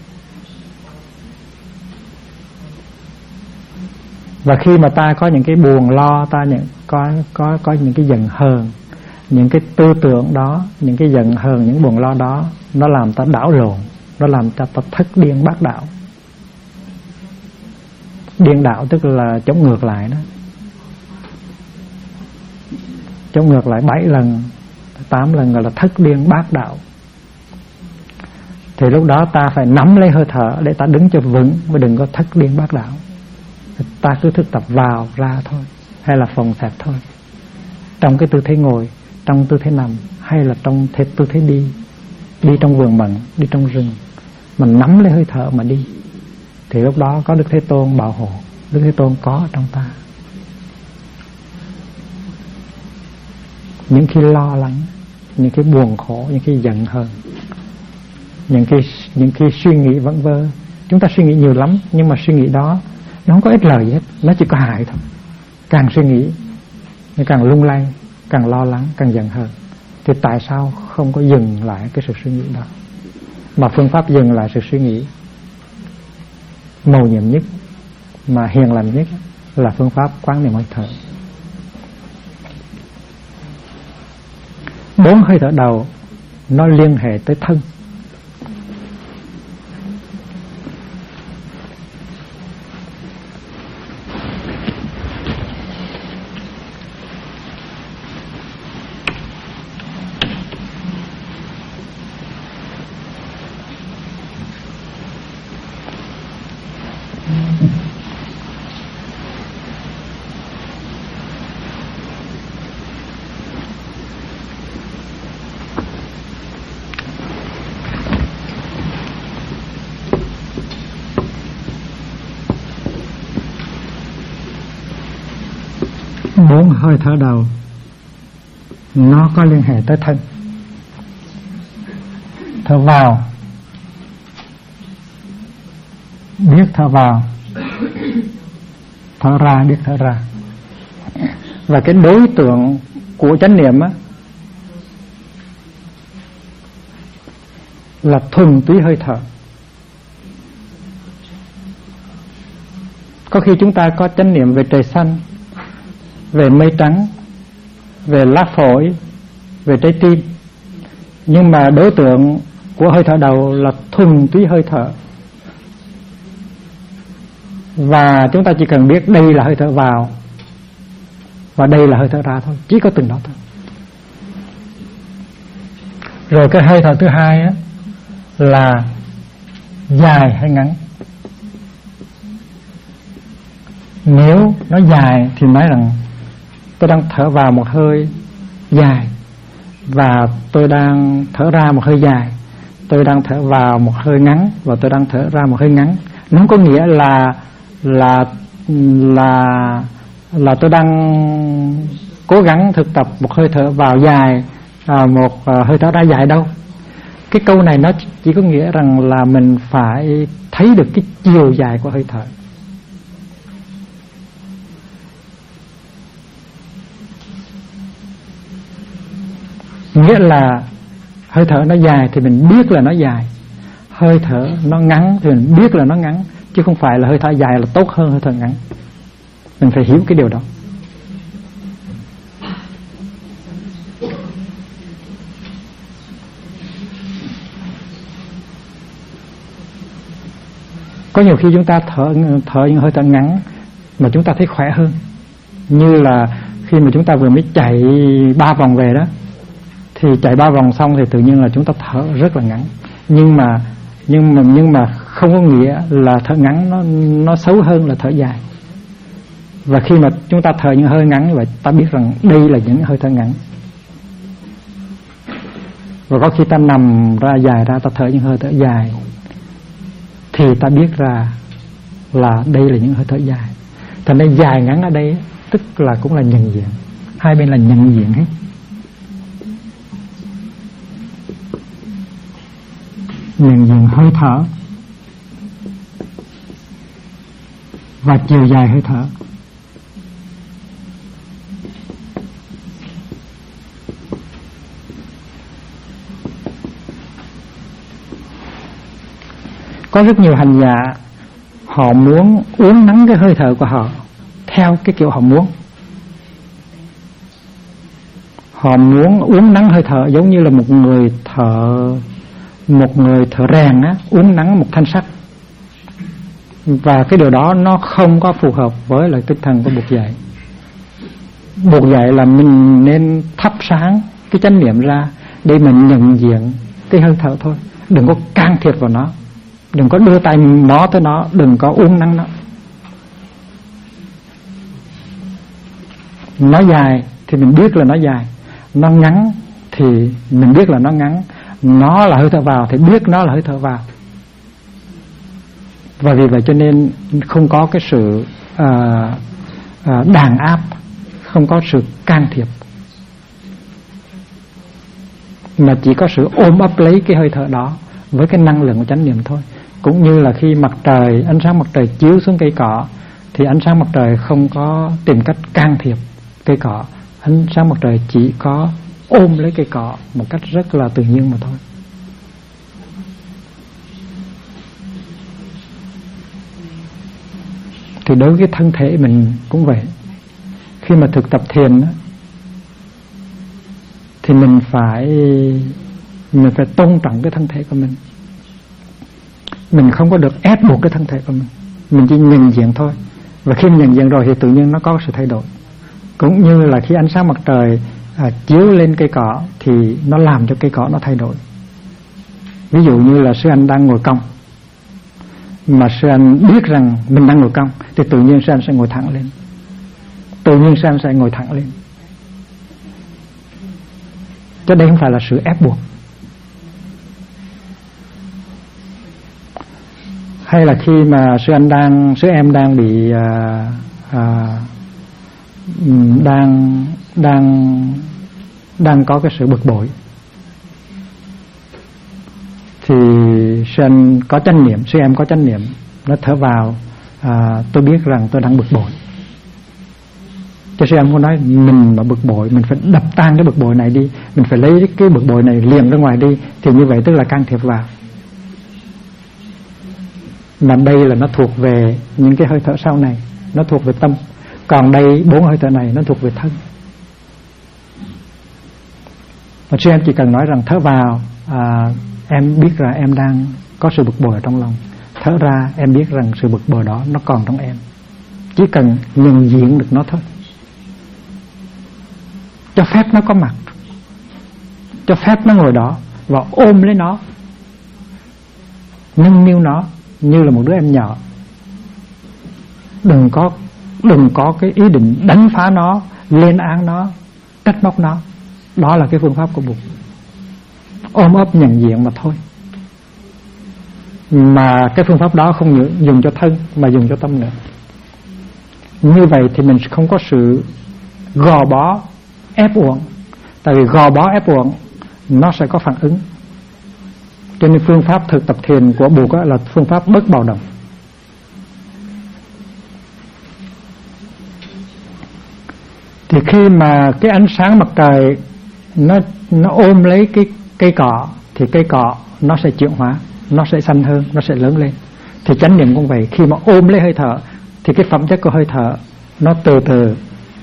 [SPEAKER 1] Và khi mà ta có những cái buồn lo, ta có những cái giận hờn, những cái tư tưởng đó, những cái giận hờn, những buồn lo đó, nó làm ta đảo lộn, nó làm ta thất điên bát đạo. Điên đạo tức là chống ngược lại đó. chỗ ngược lại 7 lần 8 lần gọi là thất điên bát đạo. Thì lúc đó ta phải nắm lấy hơi thở để ta đứng cho vững, mà đừng có thất điên bát đạo. Ta cứ thực tập vào ra thôi, hay là phòng phẹp thôi, trong cái tư thế ngồi, trong tư thế nằm, hay là trong tư thế đi trong vườn mận, đi trong rừng, mình nắm lấy hơi thở mà đi, thì lúc đó có Đức Thế Tôn bảo hộ. Đức Thế Tôn có ở trong ta. Những khi lo lắng, những khi buồn khổ, những khi giận hờn, những khi suy nghĩ vẩn vơ, chúng ta suy nghĩ nhiều lắm, nhưng mà suy nghĩ đó nó không có ích lời gì hết, nó chỉ có hại thôi. Càng suy nghĩ nó càng lung lay, càng lo lắng, càng giận hờn. Thì tại sao không có dừng lại cái sự suy nghĩ đó? Mà phương pháp dừng lại sự suy nghĩ mầu nhiệm nhất mà hiền lành nhất là phương pháp quán niệm hơi thở. 4 hơi thở đầu nó liên hệ tới thân. Bốn hơi thở đầu nó có liên hệ tới thân. Thở vào biết thở vào, thở ra biết thở ra. Và cái đối tượng của chánh niệm á là thuần túy hơi thở. Có khi chúng ta có chánh niệm về trời xanh, về mây trắng, về lá phổi, về trái tim, nhưng mà đối tượng của hơi thở đầu là thuần túy hơi thở. Và chúng ta chỉ cần biết đây là hơi thở vào và đây là hơi thở ra thôi, chỉ có từng đó thôi. Rồi cái hơi thở thứ hai á là dài hay ngắn. Nếu nó dài thì nói rằng tôi đang thở vào một hơi dài và tôi đang thở ra một hơi dài. Tôi đang thở vào một hơi ngắn và tôi đang thở ra một hơi ngắn. Nó không có nghĩa là tôi đang cố gắng thực tập một hơi thở vào dài, một hơi thở ra dài đâu. Cái câu này nó chỉ có nghĩa rằng là mình phải thấy được cái chiều dài của hơi thở. Nghĩa là hơi thở nó dài thì mình biết là nó dài, hơi thở nó ngắn thì mình biết là nó ngắn, chứ không phải là hơi thở dài là tốt hơn hơi thở ngắn. Mình phải hiểu cái điều đó. Có nhiều khi chúng ta thở những hơi thở ngắn mà chúng ta thấy khỏe hơn. Như là khi mà chúng ta vừa mới chạy 3 vòng về đó, thì chạy 3 vòng xong thì tự nhiên là chúng ta thở rất là ngắn. Nhưng mà không có nghĩa là thở ngắn nó xấu hơn là thở dài. Và khi mà chúng ta thở những hơi ngắn như vậy, ta biết rằng đây là những hơi thở ngắn. Và có khi ta nằm ra dài ra, ta thở những hơi thở dài, thì ta biết ra là đây là những hơi thở dài. Thành ra dài ngắn ở đây tức là cũng là nhận diện. Hai bên là nhận diện hết. Nhận diện hơi thở và chiều dài hơi thở. Có rất nhiều hành giả họ muốn uốn nắn cái hơi thở của họ theo cái kiểu họ muốn. Họ muốn uốn nắn hơi thở giống như là một người thợ rèn á, uốn nắn một thanh sắt. Và cái điều đó nó không có phù hợp với lại tinh thần của Bụt dạy. buộc dạy là mình nên thắp sáng cái chánh niệm ra để mình nhận diện cái hơi thở thôi, đừng có can thiệp vào nó, đừng có đưa tay mó tới nó, đừng có uốn nắn nó. Nó dài thì mình biết là nó dài, nó ngắn thì mình biết là nó ngắn, nó là hơi thở vào thì biết nó là hơi thở vào. Và vì vậy cho nên không có cái sự đàn áp, không có sự can thiệp, mà chỉ có sự ôm ấp lấy cái hơi thở đó với cái năng lượng của chánh niệm thôi. Cũng như là khi mặt trời, ánh sáng mặt trời chiếu xuống cây cỏ thì ánh sáng mặt trời không có tìm cách can thiệp cây cỏ, ánh sáng mặt trời chỉ có ôm lấy cây cỏ một cách rất là tự nhiên mà thôi. Thì đối với cái thân thể mình cũng vậy. Khi mà thực tập thiền đó, thì mình phải tôn trọng cái thân thể của mình. Mình không có được ép buộc cái thân thể của mình chỉ nhận diện thôi. Và khi nhận diện rồi thì tự nhiên nó có sự thay đổi. Cũng như là khi ánh sáng mặt trời chiếu lên cây cỏ thì nó làm cho cây cỏ nó thay đổi. Ví dụ như là sư anh đang ngồi cong, mà sư anh biết rằng mình đang ngồi cong thì tự nhiên sư anh sẽ ngồi thẳng lên, tự nhiên sư anh sẽ ngồi thẳng lên. Chứ đây không phải là sự ép buộc. Hay là khi mà sư em đang bị đang có cái sự bực bội thì sư anh có chánh niệm, sư em có chánh niệm, nó thở vào, tôi biết rằng tôi đang bực bội. Cho sư em muốn nói mình mà bực bội, mình phải đập tan cái bực bội này đi, mình phải lấy cái bực bội này liền ra ngoài đi, thì như vậy tức là can thiệp vào. Mà đây là nó thuộc về những cái hơi thở sau này, nó thuộc về tâm. Còn đây 4 hơi thở này nó thuộc về thân. Và sư em chỉ cần nói rằng thở vào, em biết là em đang có sự bực bội ở trong lòng. Thở ra em biết rằng sự bực bội đó nó còn trong em. Chỉ cần nhận diện được nó thôi, cho phép nó có mặt, cho phép nó ngồi đó và ôm lấy nó, nâng niu nó như là một đứa em nhỏ. Đừng có cái ý định đánh phá nó, lên án nó, trách móc nó. Đó là cái phương pháp của Bụt. Ôm ấp nhận diện mà thôi. Mà cái phương pháp đó không dùng cho thân mà dùng cho tâm nữa. Như vậy thì mình không có sự gò bó, ép uổng. Tại vì gò bó, ép uổng nó sẽ có phản ứng. Cho nên phương pháp thực tập thiền của Bụt là phương pháp bất bạo động. Thì khi mà cái ánh sáng mặt trời nó ôm lấy cái cây cỏ thì cây cỏ nó sẽ chuyển hóa, nó sẽ xanh hơn, nó sẽ lớn lên. Thì chánh niệm cũng vậy, khi mà ôm lấy hơi thở thì cái phẩm chất của hơi thở nó từ từ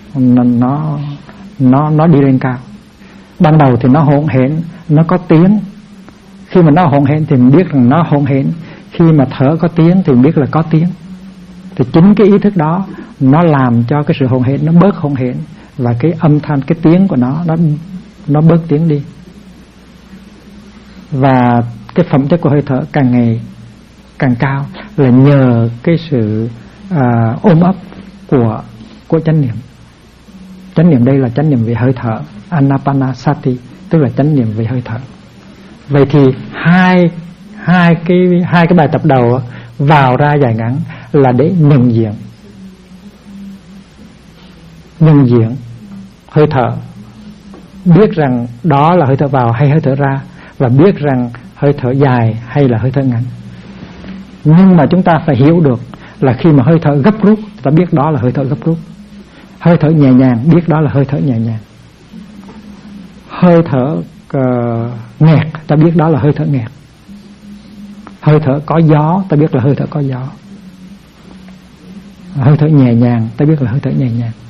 [SPEAKER 1] nó đi lên cao. Ban đầu thì nó hỗn hển, nó có tiếng. Khi mà nó hỗn hển thì mình biết rằng nó hỗn hển, khi mà thở có tiếng thì mình biết là có tiếng. Thì chính cái ý thức đó nó làm cho cái sự hỗn hển nó bớt hỗn hển, và cái âm thanh, cái tiếng của nó bớt tiếng đi. Và cái phẩm chất của hơi thở càng ngày càng cao là nhờ cái sự ôm ấp của chánh niệm. Chánh niệm đây là chánh niệm về hơi thở, Anapanasati, tức là chánh niệm về hơi thở. Vậy thì hai cái bài tập đầu vào ra dài ngắn là để nhận diện hơi thở, biết rằng đó là hơi thở vào hay hơi thở ra, và biết rằng hơi thở dài hay là hơi thở ngắn. Nhưng mà chúng ta phải hiểu được là khi mà hơi thở gấp rút, ta biết đó là hơi thở gấp rút. Hơi thở nhẹ nhàng, biết đó là hơi thở nhẹ nhàng. Hơi thở nghẹt, ta biết đó là hơi thở nghẹt. Hơi thở có gió, ta biết là hơi thở có gió. Hơi thở nhẹ nhàng, ta biết là hơi thở nhẹ nhàng.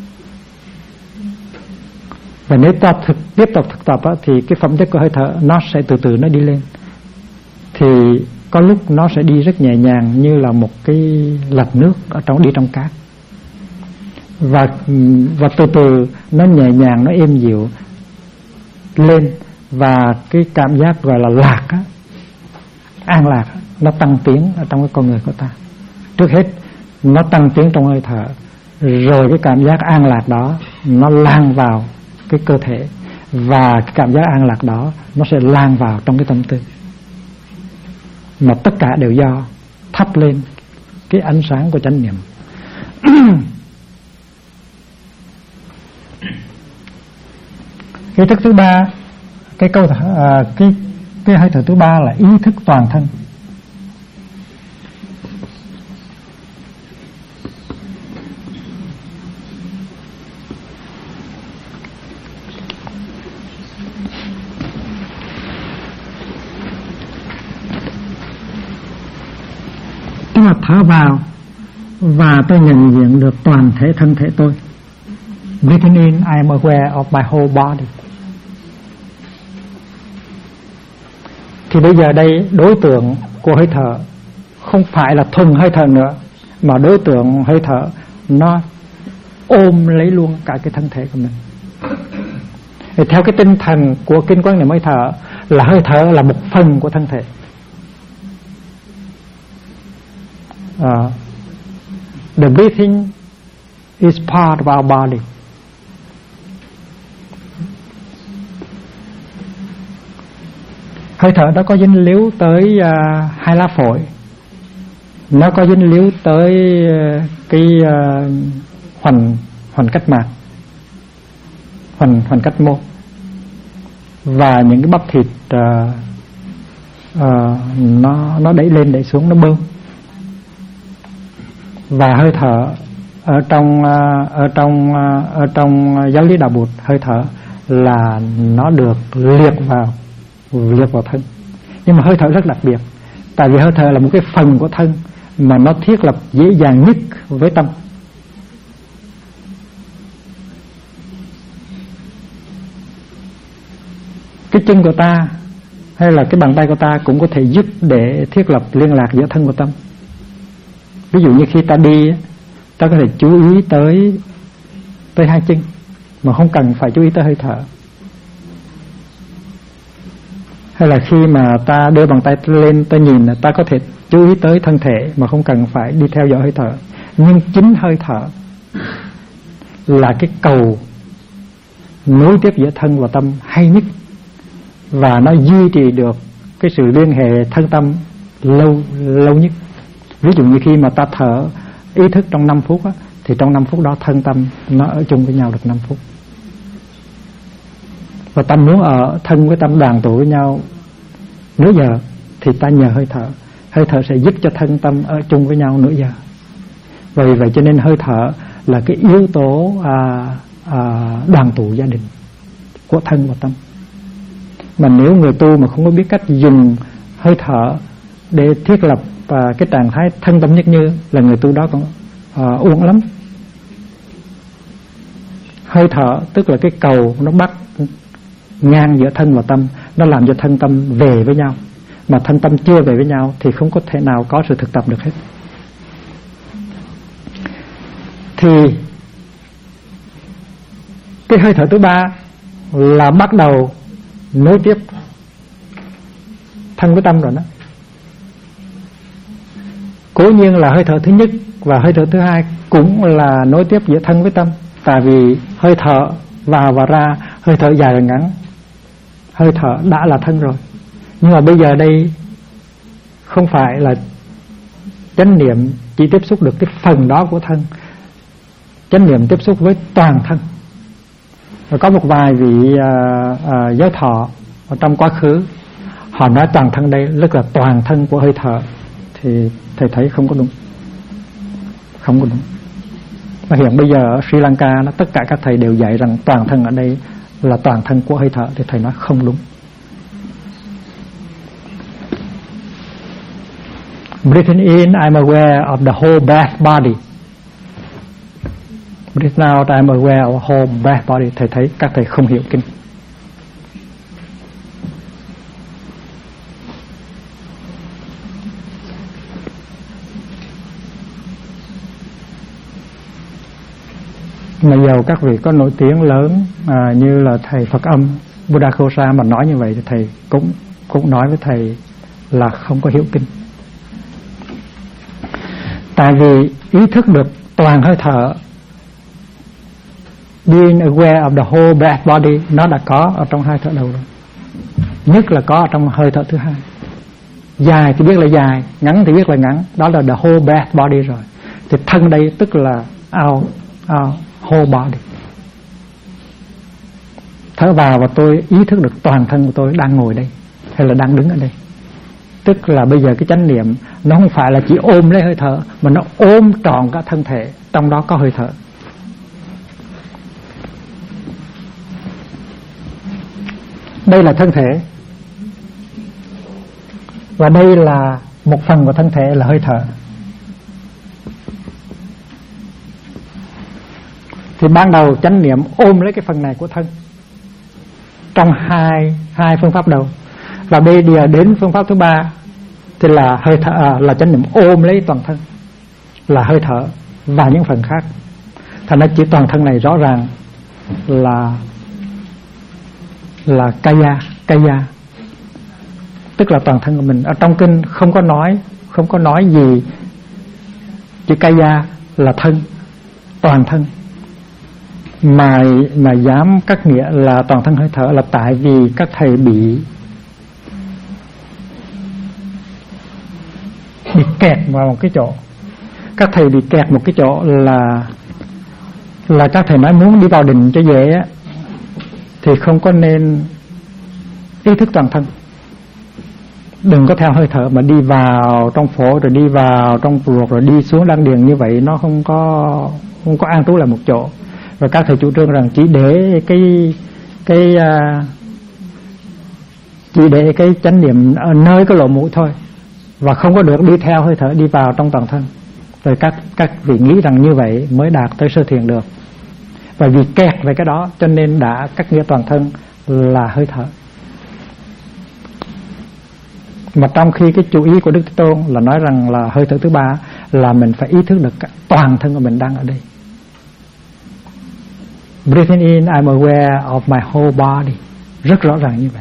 [SPEAKER 1] Và nếu ta tiếp tục thực tập thì cái phẩm chất của hơi thở nó sẽ từ từ nó đi lên. Thì có lúc nó sẽ đi rất nhẹ nhàng, như là một cái lạch nước ở đi trong cát. Và từ từ nó nhẹ nhàng, nó êm dịu lên, và cái cảm giác gọi là lạc á, an lạc á, nó tăng tiến ở trong cái con người của ta. Trước hết nó tăng tiến trong hơi thở, rồi cái cảm giác an lạc đó nó lan vào cái cơ thể, và cái cảm giác an lạc đó nó sẽ lan vào trong cái tâm tư, mà tất cả đều do thắp lên cái ánh sáng của chánh niệm. Cái thức thứ ba, cái hơi thở thứ ba là ý thức toàn thân. Khi mà thở vào và tôi nhận diện được toàn thể thân thể tôi. Breathing in, I am aware of my whole body. Thì bây giờ đây đối tượng của hơi thở không phải là thuần hơi thở nữa, mà đối tượng hơi thở nó ôm lấy luôn cả cái thân thể của mình. Thì theo cái tinh thần của kinh Quán Niệm hơi thở là hơi thở là một phần của thân thể. The breathing is part of our body. Hơi thở nó có dính líu tới hai lá phổi, nó có dính líu tới cái hoành cách mạc, hoành cách mô, và những cái bắp thịt nó đẩy lên đẩy xuống, nó bơm. Và hơi thở ở trong giáo lý Đạo Bụt, hơi thở là nó được liệt vào thân. Nhưng mà hơi thở rất đặc biệt, tại vì hơi thở là một cái phần của thân mà nó thiết lập dễ dàng nhất với tâm. Cái chân của ta hay là cái bàn tay của ta cũng có thể giúp để thiết lập liên lạc giữa thân và tâm. Ví dụ như khi ta đi, ta có thể chú ý tới hai chân mà không cần phải chú ý tới hơi thở. Hay là khi mà ta đưa bàn tay lên, ta nhìn, ta có thể chú ý tới thân thể mà không cần phải đi theo dõi hơi thở. Nhưng chính hơi thở là cái cầu nối tiếp giữa thân và tâm hay nhất, và nó duy trì được cái sự liên hệ thân tâm lâu nhất. Ví dụ như khi mà ta thở ý thức trong 5 phút á, thì trong 5 phút đó thân tâm nó ở chung với nhau được 5 phút. Và ta muốn ở thân với tâm đoàn tụ với nhau nửa giờ thì ta nhờ hơi thở. Hơi thở sẽ giúp cho thân tâm ở chung với nhau nửa giờ. Vì vậy cho nên hơi thở là cái yếu tố đoàn tụ gia đình của thân và tâm. Mà nếu người tu mà không có biết cách dùng hơi thở để thiết lập cái trạng thái thân tâm nhất như, là người tu đó còn uổng lắm. Hơi thở tức là cái cầu nó bắt ngang giữa thân và tâm, nó làm cho thân tâm về với nhau. Mà thân tâm chưa về với nhau thì không có thể nào có sự thực tập được hết. Thì cái hơi thở thứ ba là bắt đầu nối tiếp thân với tâm rồi đó. Cố nhiên là hơi thở thứ nhất và hơi thở thứ hai cũng là nối tiếp giữa thân với tâm. Tại vì hơi thở vào và ra, hơi thở dài và ngắn, hơi thở đã là thân rồi. Nhưng mà bây giờ đây không phải là chánh niệm chỉ tiếp xúc được cái phần đó của thân, chánh niệm tiếp xúc với toàn thân. Và có một vài vị giáo thọ ở trong quá khứ, họ nói toàn thân đây rất là toàn thân của hơi thở, thì thầy thấy không có đúng. Không có đúng. Và hiện bây giờ ở Sri Lanka, tất cả các thầy đều dạy rằng toàn thân ở đây là toàn thân của hơi thở, thì thầy nói không đúng. Breathing in, I'm aware of the whole breath body. Breathe out, I'm aware of the whole breath body. Thầy thấy các thầy không hiểu kinh. Mà dầu các vị có nổi tiếng lớn như là thầy Phật Âm Buddha Khosa mà nói như vậy thì thầy cũng nói với thầy là không có hiểu kinh. Tại vì ý thức được toàn hơi thở, being aware of the whole breath body, nó đã có ở trong hai thở đầu rồi, nhất là có ở trong hơi thở thứ hai. Dài thì biết là dài, ngắn thì biết là ngắn, đó là the whole breath body rồi. Thì thân đây tức là our whole body. Thở vào và tôi ý thức được toàn thân của tôi đang ngồi đây hay là đang đứng ở đây. Tức là bây giờ cái chánh niệm nó không phải là chỉ ôm lấy hơi thở, mà nó ôm trọn cả thân thể, trong đó có hơi thở. Đây là thân thể, và đây là một phần của thân thể là hơi thở. Thì ban đầu chánh niệm ôm lấy cái phần này của thân trong hai phương pháp đầu, và bây giờ đến phương pháp thứ ba thì là hơi thở, là chánh niệm ôm lấy toàn thân là hơi thở và những phần khác. Thành ra chỉ toàn thân này rõ ràng là kaya, tức là toàn thân của mình. Ở trong kinh không có nói gì, chữ kaya là thân, toàn thân, mà dám cắt nghĩa là toàn thân hơi thở là tại vì các thầy bị kẹt vào một cái chỗ. Các thầy bị kẹt một cái chỗ là các thầy nói muốn đi vào định cho dễ á, thì không có nên ý thức toàn thân. Đừng có theo hơi thở mà đi vào trong phổi rồi đi vào trong ruột rồi đi xuống đan điền, như vậy nó không có an trú lại một chỗ. Và các thầy chủ trương rằng chỉ để cái chánh niệm ở nơi cái lỗ mũi thôi, và không có được đi theo hơi thở đi vào trong toàn thân. Rồi các vị nghĩ rằng như vậy mới đạt tới sơ thiền được. Và vì kẹt về cái đó cho nên đã cắt nghĩa toàn thân là hơi thở. Mà trong khi cái chú ý của Đức Thế Tôn là nói rằng là hơi thở thứ ba là mình phải ý thức được toàn thân của mình đang ở đây. Breathing in, I'm aware of my whole body. Rất rõ ràng như vậy.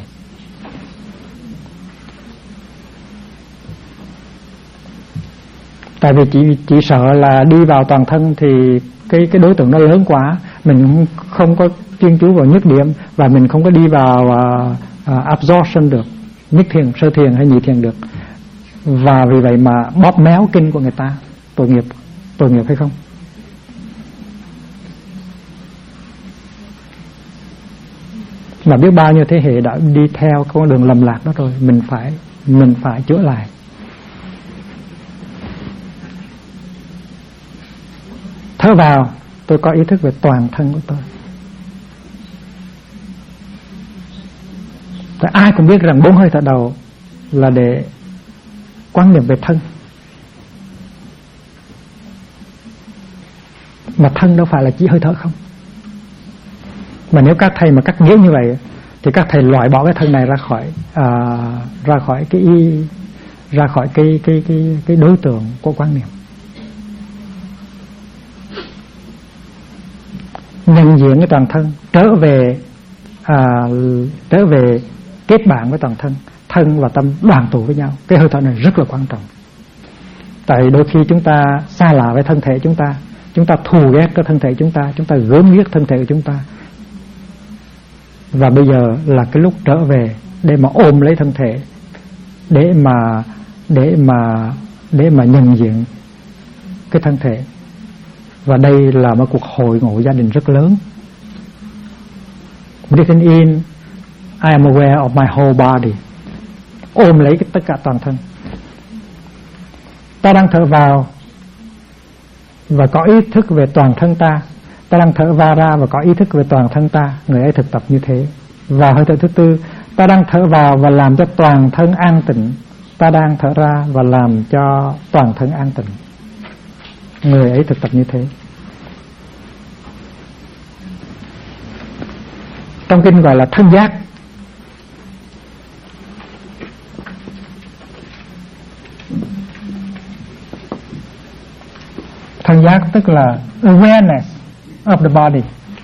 [SPEAKER 1] Tại vì chỉ sợ là đi vào toàn thân thì cái đối tượng nó lớn quá, mình không có chuyên chú vào nhất điểm, và mình không có đi vào absorption được, nhất thiền, sơ thiền hay nhị thiền được. Và vì vậy mà bóp méo kinh của người ta. Tội nghiệp hay không? Mà biết bao nhiêu thế hệ đã đi theo con đường lầm lạc đó rồi, mình phải chữa lại. Thở vào, tôi có ý thức về toàn thân của tôi. Tại ai cũng biết rằng 4 hơi thở đầu là để quán niệm về thân. Mà thân đâu phải là chỉ hơi thở không. Mà nếu các thầy mà cắt nghĩa như vậy thì các thầy loại bỏ cái thân này ra khỏi cái đối tượng của quán niệm. Nhận diện cái toàn thân, trở về kết bạn với toàn thân. Thân và tâm đoàn tụ với nhau. Cái hơi thở này rất là quan trọng. Tại đôi khi chúng ta xa lạ với thân thể chúng ta thù ghét cái thân thể chúng ta gớm ghiếc thân thể của chúng ta. Và bây giờ là cái lúc trở về để mà ôm lấy thân thể, để mà nhận diện cái thân thể. Và đây là một cuộc hội ngộ gia đình rất lớn. Breathing in, I am aware of my whole body. Ôm lấy tất cả toàn thân. Ta đang thở vào và có ý thức về toàn thân ta. Ta đang thở vào ra và có ý thức về toàn thân ta. Người ấy thực tập như thế. Và hơi thở thứ tư, ta đang thở vào và làm cho toàn thân an tịnh. Ta đang thở ra và làm cho toàn thân an tịnh. Người ấy thực tập như thế. Trong kinh gọi là thân giác. Thân giác tức là awareness of the body.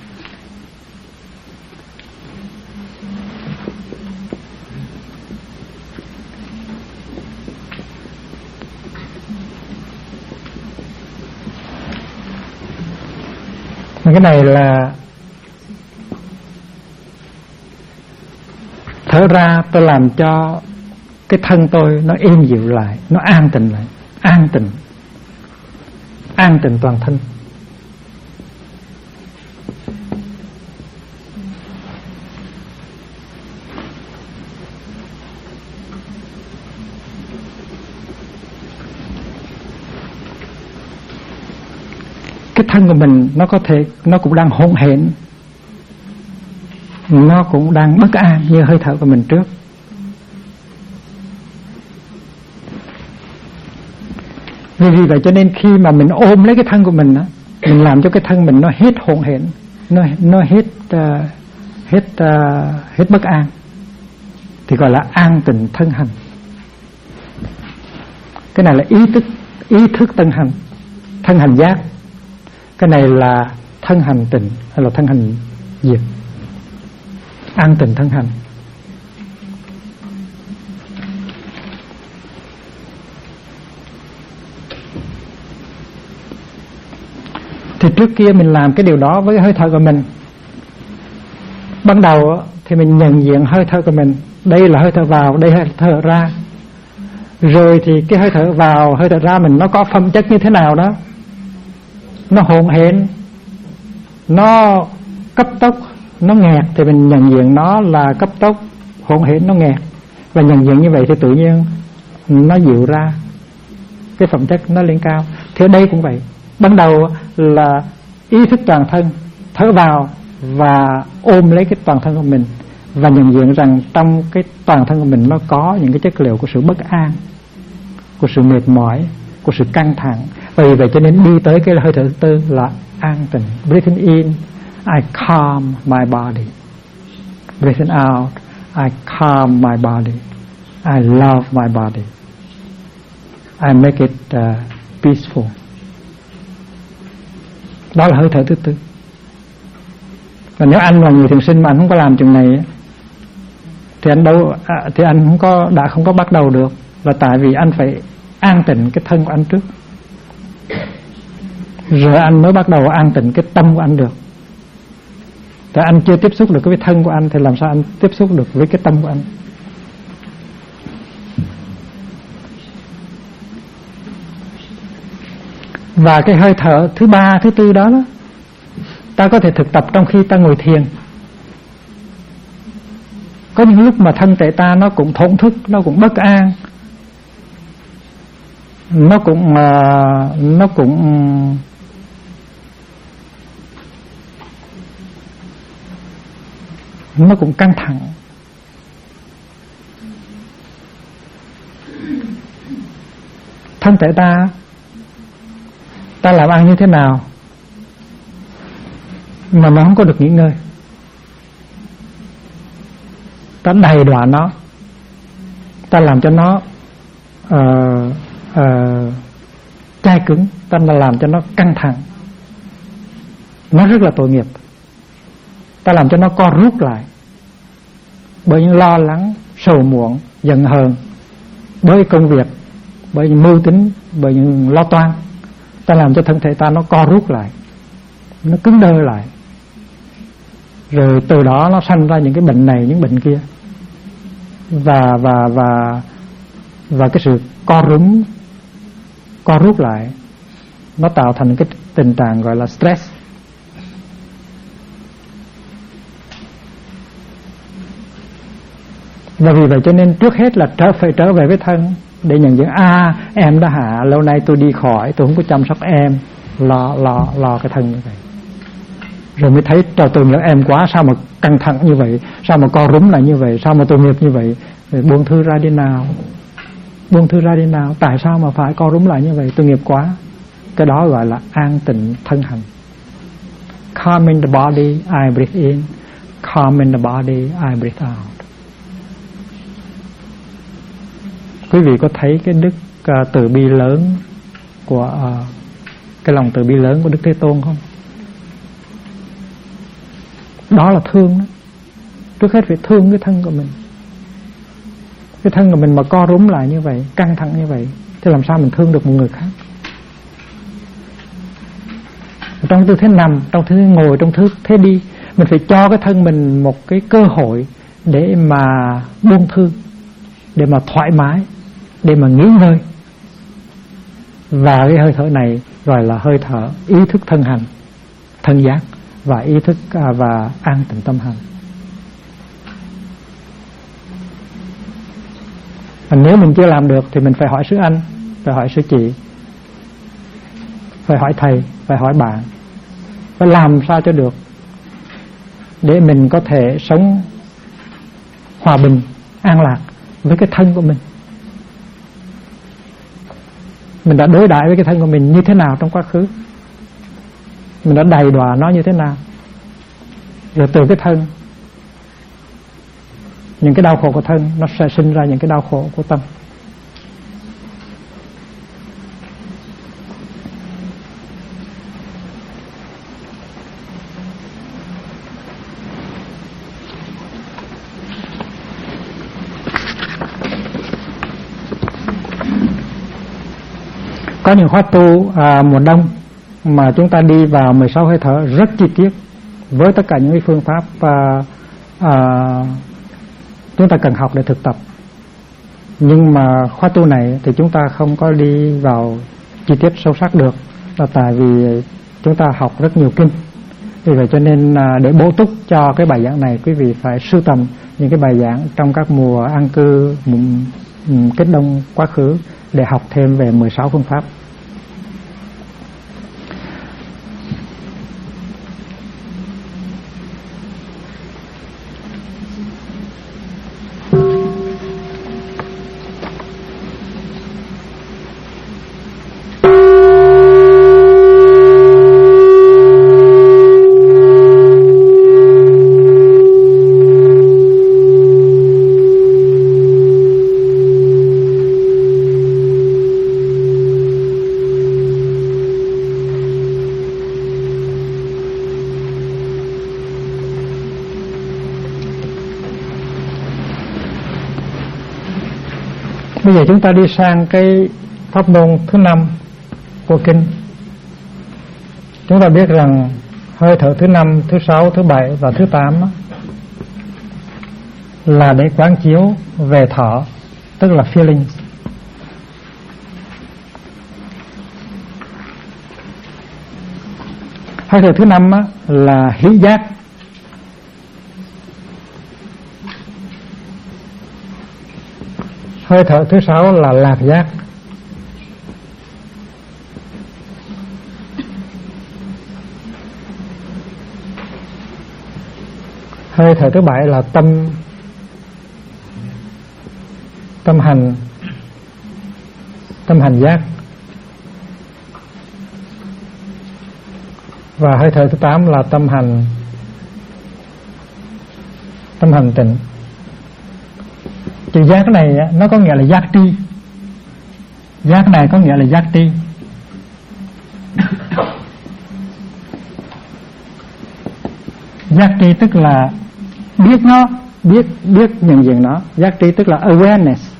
[SPEAKER 1] Cái này là thở ra tôi làm cho cái thân tôi nó êm dịu lại, nó an tịnh lại, an tịnh toàn thân. Cái thân của mình nó có thể, nó cũng đang hỗn hển, nó cũng đang bất an như hơi thở của mình trước. Vì vậy cho nên khi mà mình ôm lấy cái thân của mình á, mình làm cho cái thân mình nó hết hỗn hển, nó hết bất an, thì gọi là an tịnh thân hành. Cái này là ý thức thân hành giác. Cái này là thân hành tịnh hay là thân hành diệt, an tịnh thân hành. Thì trước kia mình làm cái điều đó với hơi thở của mình. Ban đầu thì mình nhận diện hơi thở của mình, đây là hơi thở vào, đây là hơi thở ra. Rồi thì cái hơi thở vào, hơi thở ra mình nó có phẩm chất như thế nào đó, nó hỗn hển, nó cấp tốc, nó nghẹt, thì mình nhận diện nó là cấp tốc, hỗn hển, nó nghẹt. Và nhận diện như vậy thì tự nhiên nó dịu ra, cái phẩm chất nó lên cao. Thì ở đây cũng vậy. Ban đầu là ý thức toàn thân, thở vào và ôm lấy cái toàn thân của mình, và nhận diện rằng trong cái toàn thân của mình nó có những cái chất liệu của sự bất an, của sự mệt mỏi, của sự căng thẳng. Vì vậy cho nên đi tới cái hơi thở thứ tư là an tịnh. Breathing in, I calm my body. Breathing out, I calm my body. I love my body. I make it peaceful. Đó là hơi thở thứ tư. Và nếu anh là người thiền sinh mà anh không có làm chuyện này thì anh không có bắt đầu được, là tại vì anh phải an tịnh cái thân của anh trước, rồi anh mới bắt đầu an tịnh cái tâm của anh được. Tại anh chưa tiếp xúc được với thân của anh thì làm sao anh tiếp xúc được với cái tâm của anh. Và cái hơi thở thứ ba, thứ tư đó, ta có thể thực tập trong khi ta ngồi thiền. Có những lúc mà thân thể ta nó cũng thổn thức, nó cũng bất an, nó cũng căng thẳng. Thân thể ta làm ăn như thế nào mà nó không có được nghỉ ngơi, ta đầy đọa nó, ta làm cho nó chai cứng, ta làm cho nó căng thẳng, nó rất là tội nghiệp. Ta làm cho nó co rút lại bởi những lo lắng, sầu muộn, giận hờn, bởi công việc, bởi những mưu tính, bởi những lo toan. Ta làm cho thân thể ta nó co rút lại, nó cứng đơ lại, rồi từ đó nó sanh ra những cái bệnh này, những bệnh kia. Và cái sự co rút lại nó tạo thành cái tình trạng gọi là stress. Và vì vậy cho nên trước hết là phải trở về với thân để nhận diện em đã hạ, lâu nay tôi đi khỏi, tôi không có chăm sóc em, lo cái thân như vậy. Rồi mới thấy tội nghiệp em quá, sao mà căng thẳng như vậy, sao mà co rúm lại như vậy, sao mà tội nghiệp như vậy, rồi buông thư ra đi nào, tại sao mà phải co rúm lại như vậy, tội nghiệp quá. Cái đó gọi là an tịnh thân hành. Calming the body, I breathe in. Calming the body, I breathe out. Quý vị có thấy cái đức từ bi lớn của cái lòng từ bi lớn của Đức Thế Tôn không? Đó là thương đó. Trước hết phải thương cái thân của mình. Cái thân của mình mà co rúm lại như vậy, căng thẳng như vậy, thì làm sao mình thương được một người khác? Trong tư thế nằm, trong tư thế ngồi, trong tư thế đi, mình phải cho cái thân mình một cái cơ hội để mà buông thư, để mà thoải mái, để mà nghỉ ngơi. Và cái hơi thở này gọi là hơi thở ý thức thân hành, thân giác, và ý thức và an tịnh tâm hành. Nếu mình chưa làm được thì mình phải hỏi sư anh, phải hỏi sư chị, phải hỏi thầy, phải hỏi bạn, phải làm sao cho được để mình có thể sống hòa bình, an lạc với cái thân của mình. Mình đã đối đãi với cái thân của mình như thế nào trong quá khứ, mình đã đầy đọa nó như thế nào, rồi từ cái thân, những cái đau khổ của thân nó sẽ sinh ra những cái đau khổ của tâm. Có những khóa tu mùa đông mà chúng ta đi vào 16 hơi thở rất chi tiết với tất cả những cái phương pháp chúng ta cần học để thực tập. Nhưng mà khóa tu này thì chúng ta không có đi vào chi tiết sâu sắc được, là tại vì chúng ta học rất nhiều kinh. Vì vậy cho nên để bổ túc cho cái bài giảng này, quý vị phải sưu tầm những cái bài giảng trong các mùa an cư kết đông quá khứ để học thêm về 16 phương pháp. Bây giờ chúng ta đi sang cái pháp môn thứ 5 của kinh. Chúng ta biết rằng hơi thở thứ 5, thứ 6, thứ 7 và thứ 8 là để quán chiếu về thở, tức là feelings. Hơi thở thứ 5 là hỷ giác. Hơi thở thứ 6 là lạc giác. Hơi thở thứ 7 là tâm hành giác. Và hơi thở thứ 8 là tâm hành tịnh. Chữ giác này nó có nghĩa là giác tri. Giác này có nghĩa là giác tri. Giác tri tức là biết nó, biết nhận diện nó. Giác tri tức là awareness.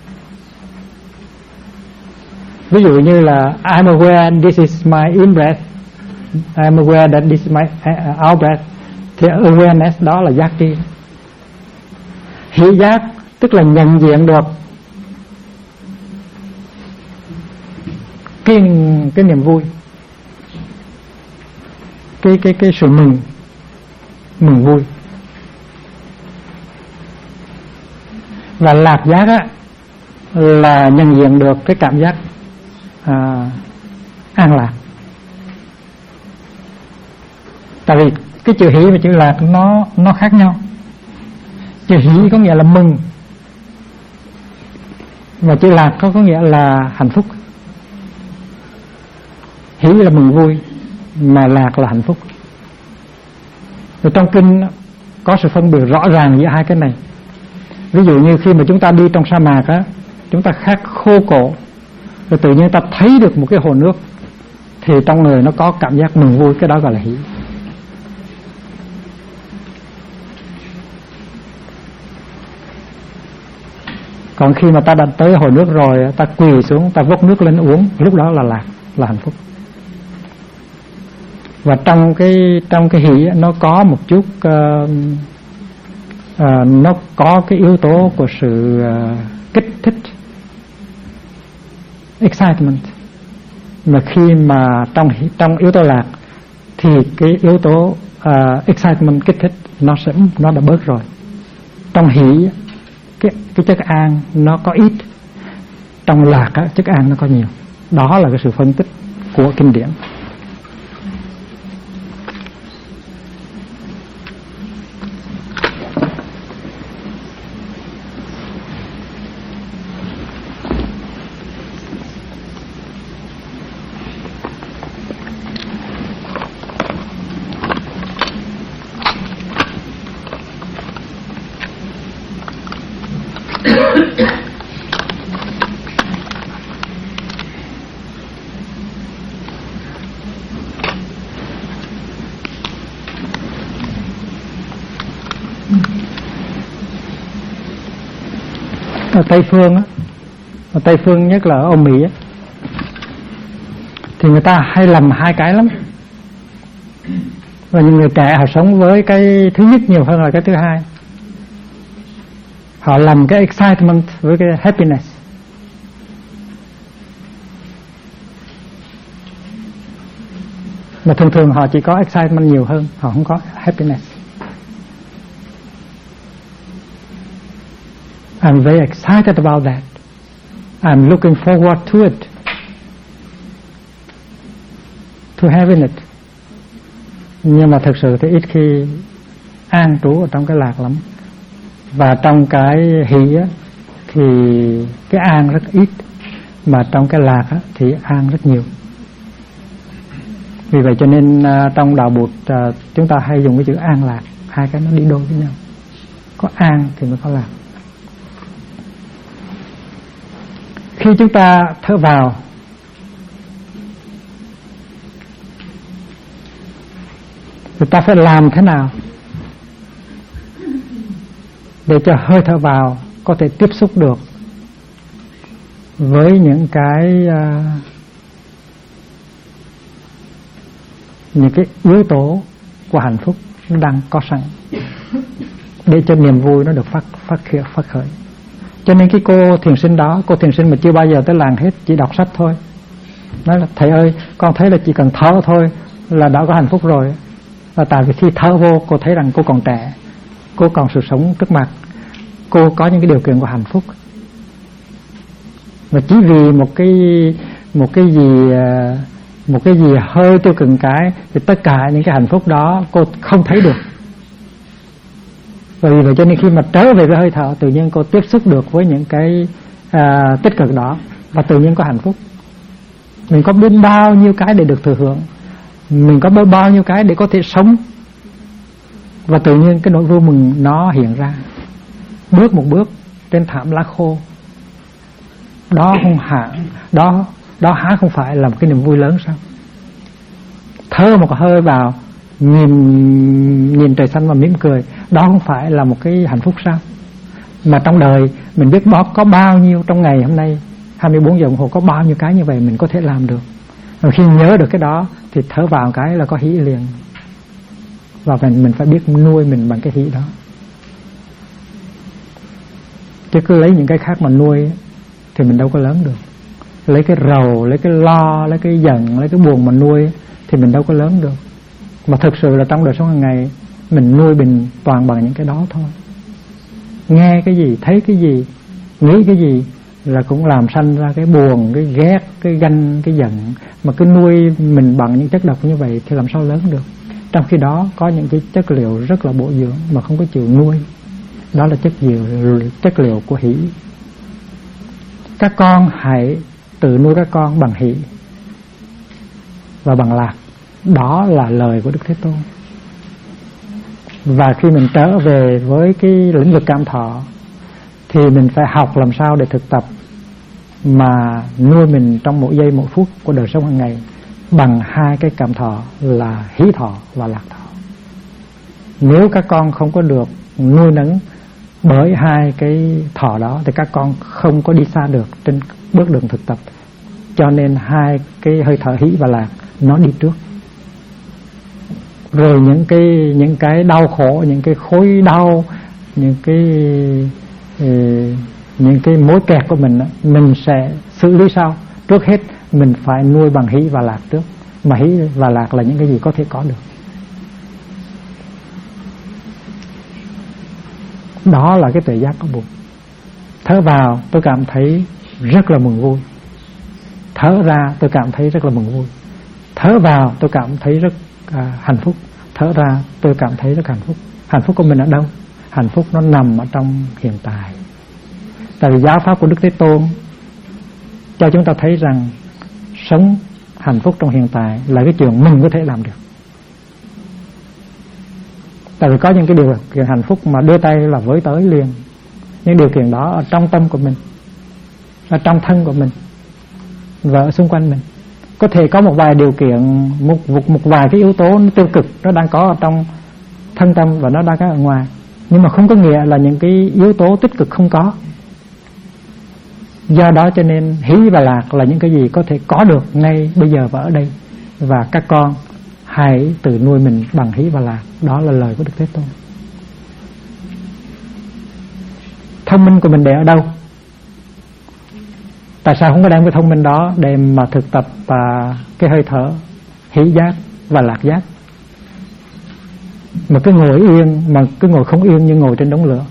[SPEAKER 1] Ví dụ như là I'm aware this is my in breath, I'm aware that this is my out breath, thì awareness đó là giác tri. Hỷ giác tức là nhận diện được cái niềm vui, cái sự mừng vui. Và lạc giác là nhận diện được cái cảm giác an lạc. Tại vì cái chữ hỷ và chữ lạc nó khác nhau. Chữ hỷ có nghĩa là mừng, và chữ lạc có nghĩa là hạnh phúc. Hỷ là mừng vui, mà lạc là hạnh phúc. Rồi trong kinh có sự phân biệt rõ ràng giữa hai cái này. Ví dụ như khi mà chúng ta đi trong sa mạc chúng ta khát khô cổ, rồi tự nhiên ta thấy được một cái hồ nước, thì trong người nó có cảm giác mừng vui, cái đó gọi là hỷ. Còn khi mà ta đã tới hồ nước rồi, ta quỳ xuống, ta vốc nước lên uống, lúc đó là lạc, là hạnh phúc. Và trong cái hỷ nó có một chút nó có cái yếu tố của sự kích thích, excitement. Mà khi mà trong yếu tố lạc thì cái yếu tố excitement, kích thích nó đã bớt rồi. Trong hỷ cái chất an nó có ít, trong lạc chất an nó có nhiều. Đó là cái sự phân tích của kinh điển. Ở Tây Phương á, ở Tây Phương nhất là ở Âu Mỹ á, thì người ta hay làm hai cái lắm. Và những người trẻ họ sống với cái thứ nhất nhiều hơn là cái thứ hai. Họ làm cái excitement với cái happiness. Mà thường thường họ chỉ có excitement nhiều hơn, họ không có happiness. I'm very excited about that. I'm looking forward to it, to having it. Nhưng mà thực sự thì ít khi an trú ở trong cái lạc lắm. Và trong cái hỷ á, thì cái an rất ít, mà trong cái lạc á, thì an rất nhiều. Vì vậy cho nên trong đạo Bụt chúng ta hay dùng cái chữ an lạc, hai cái nó đi đôi với nhau. Có an thì mới có lạc. Khi chúng ta thở vào, thì ta phải làm thế nào để cho hơi thở vào có thể tiếp xúc được với những cái yếu tố của hạnh phúc nó đang có sẵn, để cho niềm vui nó được phát khởi. Cho nên cái cô thiền sinh đó, cô thiền sinh mà chưa bao giờ tới làng hết, chỉ đọc sách thôi, nói là thầy ơi, con thấy là chỉ cần thở thôi là đã có hạnh phúc rồi. Và tại vì khi thở vô, cô thấy rằng cô còn trẻ, cô còn sự sống trước mặt, cô có những cái điều kiện của hạnh phúc. Và chỉ vì một cái gì hơi tiêu cực cái, thì tất cả những cái hạnh phúc đó cô không thấy được. Và vì vậy cho nên khi mà trở về với hơi thở, tự nhiên cô tiếp xúc được với những cái tích cực đó, và tự nhiên có hạnh phúc. Mình có biết bao nhiêu cái để được thừa hưởng, mình có bao nhiêu cái để có thể sống, và tự nhiên cái nỗi vui mừng nó hiện ra bước một bước trên thảm lá khô. Đó há không phải là một cái niềm vui lớn sao? Thở một hơi vào, nhìn trời xanh và mỉm cười, đó không phải là một cái hạnh phúc sao? Mà trong đời mình biết có bao nhiêu, trong ngày hôm nay 24 giờ đồng hồ có bao nhiêu cái như vậy mình có thể làm được. Và khi nhớ được cái đó thì thở vào cái là có hỷ liền. Và mình phải biết nuôi mình bằng cái hỷ đó. Chứ cứ lấy những cái khác mà nuôi thì mình đâu có lớn được. Lấy cái rầu, lấy cái lo, lấy cái giận, lấy cái buồn mà nuôi thì mình đâu có lớn được. Mà thực sự là trong đời sống hàng ngày mình nuôi mình toàn bằng những cái đó thôi. Nghe cái gì, thấy cái gì, nghĩ cái gì là cũng làm sanh ra cái buồn, cái ghét, cái ganh, cái giận. Mà cứ nuôi mình bằng những chất độc như vậy thì làm sao lớn được. Trong khi đó có những cái chất liệu rất là bổ dưỡng mà không có chịu nuôi. Đó là chất liệu của hỷ. Các con hãy tự nuôi các con bằng hỷ và bằng lạc. Đó là lời của Đức Thế Tôn. Và khi mình trở về với cái lĩnh vực cảm thọ thì mình phải học làm sao để thực tập mà nuôi mình trong mỗi giây mỗi phút của đời sống hàng ngày bằng hai cái cảm thọ là hỷ thọ và lạc thọ. Nếu các con không có được nuôi nấng Bởi hai cái thọ đó thì các con không có đi xa được trên bước đường thực tập. Cho nên hai cái hơi thở hỷ và lạc nó đi trước. Rồi những cái đau khổ, những cái khối đau, những cái mối kẹt của mình sẽ xử lý sau. Trước hết mình phải nuôi bằng hỷ và lạc trước. Mà hỷ và lạc là những cái gì có thể có được. Đó là cái tuệ giác có buồn. Thở vào tôi cảm thấy rất là mừng vui. Thở ra tôi cảm thấy rất là mừng vui. Thở vào tôi cảm thấy rất hạnh phúc. Thở ra tôi cảm thấy rất hạnh phúc. Hạnh phúc của mình ở đâu? Hạnh phúc nó nằm ở trong hiện tại. Tại vì giáo pháp của Đức Thế Tôn cho chúng ta thấy rằng sống hạnh phúc trong hiện tại là cái chuyện mình có thể làm được. Tại vì có những cái điều kiện hạnh phúc mà đưa tay là với tới liền. Những điều kiện đó ở trong tâm của mình, ở trong thân của mình và ở xung quanh mình. Có thể có một vài điều kiện, một vài cái yếu tố tiêu cực nó đang có ở trong thân tâm và nó đang có ở ngoài. Nhưng mà không có nghĩa là những cái yếu tố tích cực không có. Do đó cho nên hỷ và lạc là những cái gì có thể có được ngay bây giờ và ở đây. Và các con hãy tự nuôi mình bằng hỷ và lạc. Đó là lời của Đức Thế Tôn. Thông minh của mình để ở đâu? Tại sao không có đem cái thông minh đó để mà thực tập cái hơi thở hỷ giác và lạc giác? Mà cứ ngồi yên, mà cứ ngồi không yên như ngồi trên đống lửa.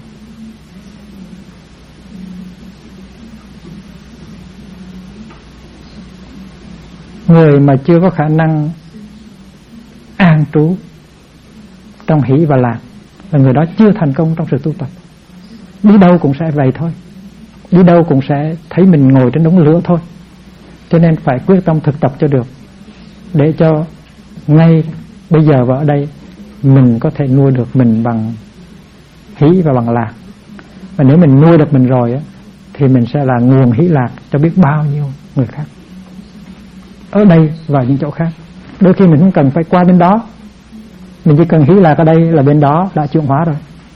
[SPEAKER 1] Người mà chưa có khả năng an trú trong hỷ và lạc là người đó chưa thành công trong sự tu tập. Đi đâu cũng sẽ vậy thôi. Đi đâu cũng sẽ thấy mình ngồi trên đống lửa thôi. Cho nên phải quyết tâm thực tập cho được, để cho ngay bây giờ và ở đây mình có thể nuôi được mình bằng hỷ và bằng lạc. Và nếu mình nuôi được mình rồi á, thì mình sẽ là nguồn hỷ lạc cho biết bao nhiêu người khác ở đây và những chỗ khác. Đôi khi mình không cần phải qua bên đó, mình chỉ cần hỷ lạc ở đây là bên đó đã chuyển hóa rồi.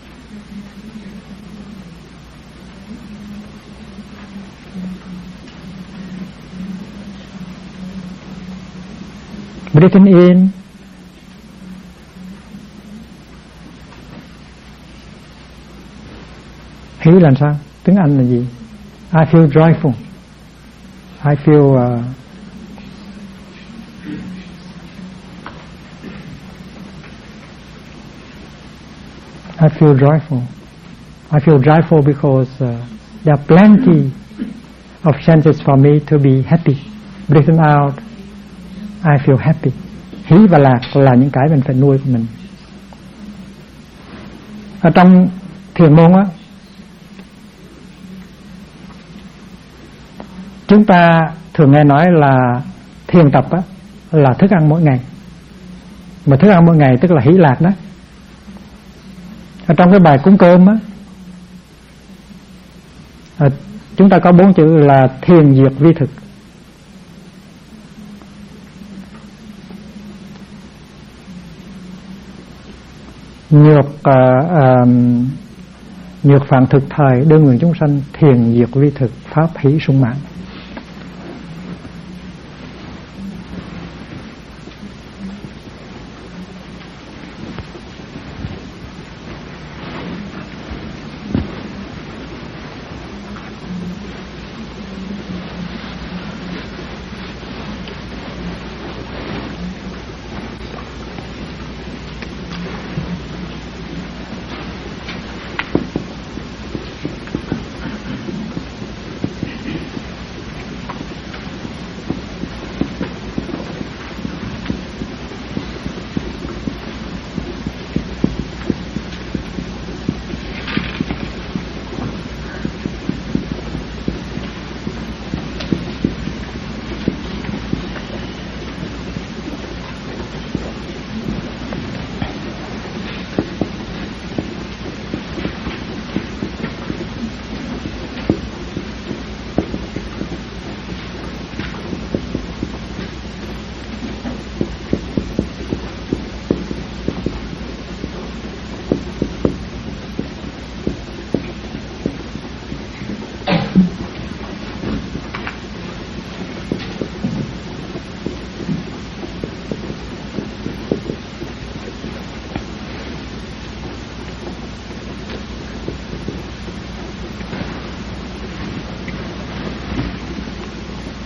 [SPEAKER 1] Breathing in, hỷ là sao? Tiếng Anh là gì? I feel joyful. I feel joyful. I feel joyful because there are plenty of chances for me to be happy. Breathing out, I feel happy. Hỷ và lạc là những cái mình phải nuôi của mình. Ở trong thiền môn á, chúng ta thường nghe nói là thiền tập á là thức ăn mỗi ngày. Mà thức ăn mỗi ngày tức là hỷ lạc đó. Ở trong cái bài cúng cơm á, chúng ta có 4 chữ là thiền diệt vi thực. Nhược phạn thực thời, đương nguyện chúng sanh, thiền diệt vi thực, pháp hỷ sung mãn.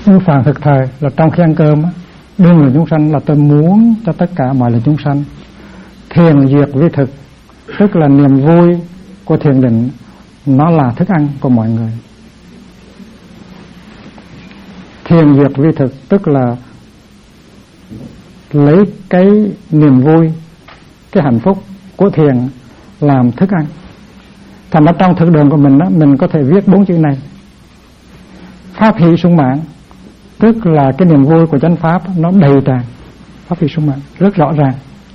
[SPEAKER 1] Như Phạn thực thời là trong khi ăn cơm á, đương là chúng sanh là tôi muốn cho tất cả mọi là chúng sanh thiền duyệt vi thực, tức là niềm vui của thiền định nó là thức ăn của mọi người. Thiền duyệt vi thực tức là lấy cái niềm vui, cái hạnh phúc của thiền làm thức ăn. Thành ra trong thực đường của mình đó, mình có thể viết 4 chữ này: pháp hỷ sung mãn, tức là cái niềm vui của chánh pháp nó đầy tràn. Pháp hỷ sung mãn rất rõ ràng.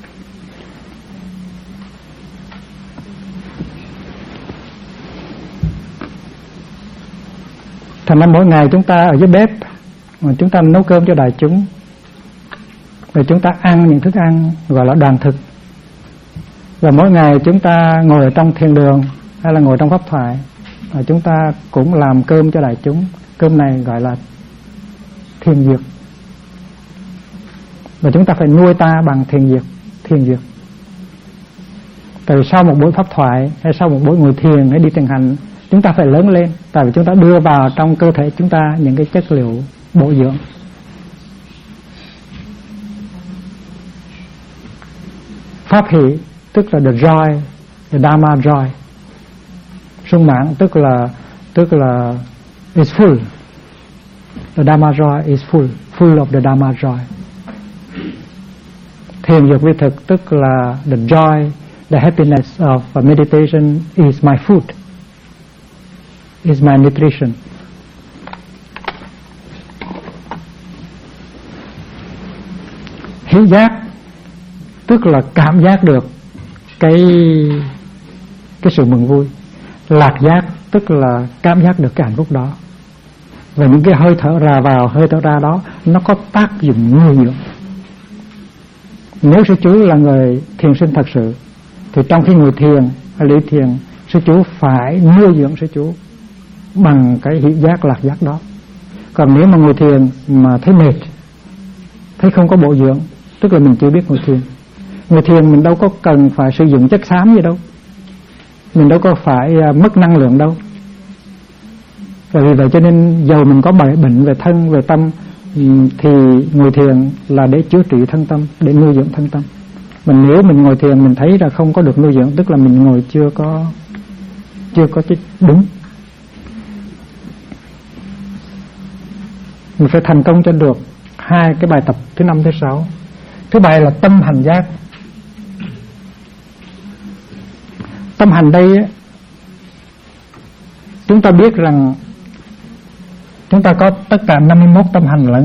[SPEAKER 1] Thành ra mỗi ngày chúng ta ở dưới bếp mà chúng ta nấu cơm cho đại chúng, rồi chúng ta ăn những thức ăn gọi là đoàn thực. Và mỗi ngày chúng ta ngồi ở trong thiền đường hay là ngồi trong pháp thoại, chúng ta cũng làm cơm cho đại chúng. Cơm này gọi là thiền duyệt. Và chúng ta phải nuôi ta bằng thiền duyệt. Tại vì sau một buổi pháp thoại hay sau một buổi ngồi thiền hay đi thiền hành, chúng ta phải lớn lên. Tại vì chúng ta đưa vào trong cơ thể chúng ta những cái chất liệu bổ dưỡng. Pháp hỷ tức là the joy, the Dharma joy. Sung mãn tức là is full. The Dharma joy is full of the Dharma joy. Thiền duyệt vi thực tức là the joy, the happiness of meditation is my food, is my nutrition. Hỷ giác tức là cảm giác được cái sự mừng vui. Lạc giác tức là cảm giác được cái hạnh phúc đó. Và những cái hơi thở ra vào, hơi thở ra đó nó có tác dụng nuôi dưỡng. Nếu sư chú là người thiền sinh thật sự thì trong khi ngồi thiền hay lý thiền, sư chú phải nuôi dưỡng sư chú bằng cái hỷ giác lạc giác đó. Còn nếu mà ngồi thiền mà thấy mệt, thấy không có bổ dưỡng, tức là mình chưa biết ngồi thiền. Ngồi thiền mình đâu có cần phải sử dụng chất xám gì đâu, mình đâu có phải mất năng lượng đâu. Và vì vậy cho nên dầu mình có bệnh về thân, về tâm, thì ngồi thiền là để chữa trị thân tâm, để nuôi dưỡng thân tâm. Mà nếu mình ngồi thiền mình thấy là không có được nuôi dưỡng, tức là mình ngồi chưa có cái đúng. Mình phải thành công cho được 2 cái bài tập thứ 5, thứ 6. Thứ 7 là tâm hành giác. Tâm hành đây chúng ta biết rằng chúng ta có tất cả 51 tâm hành lận.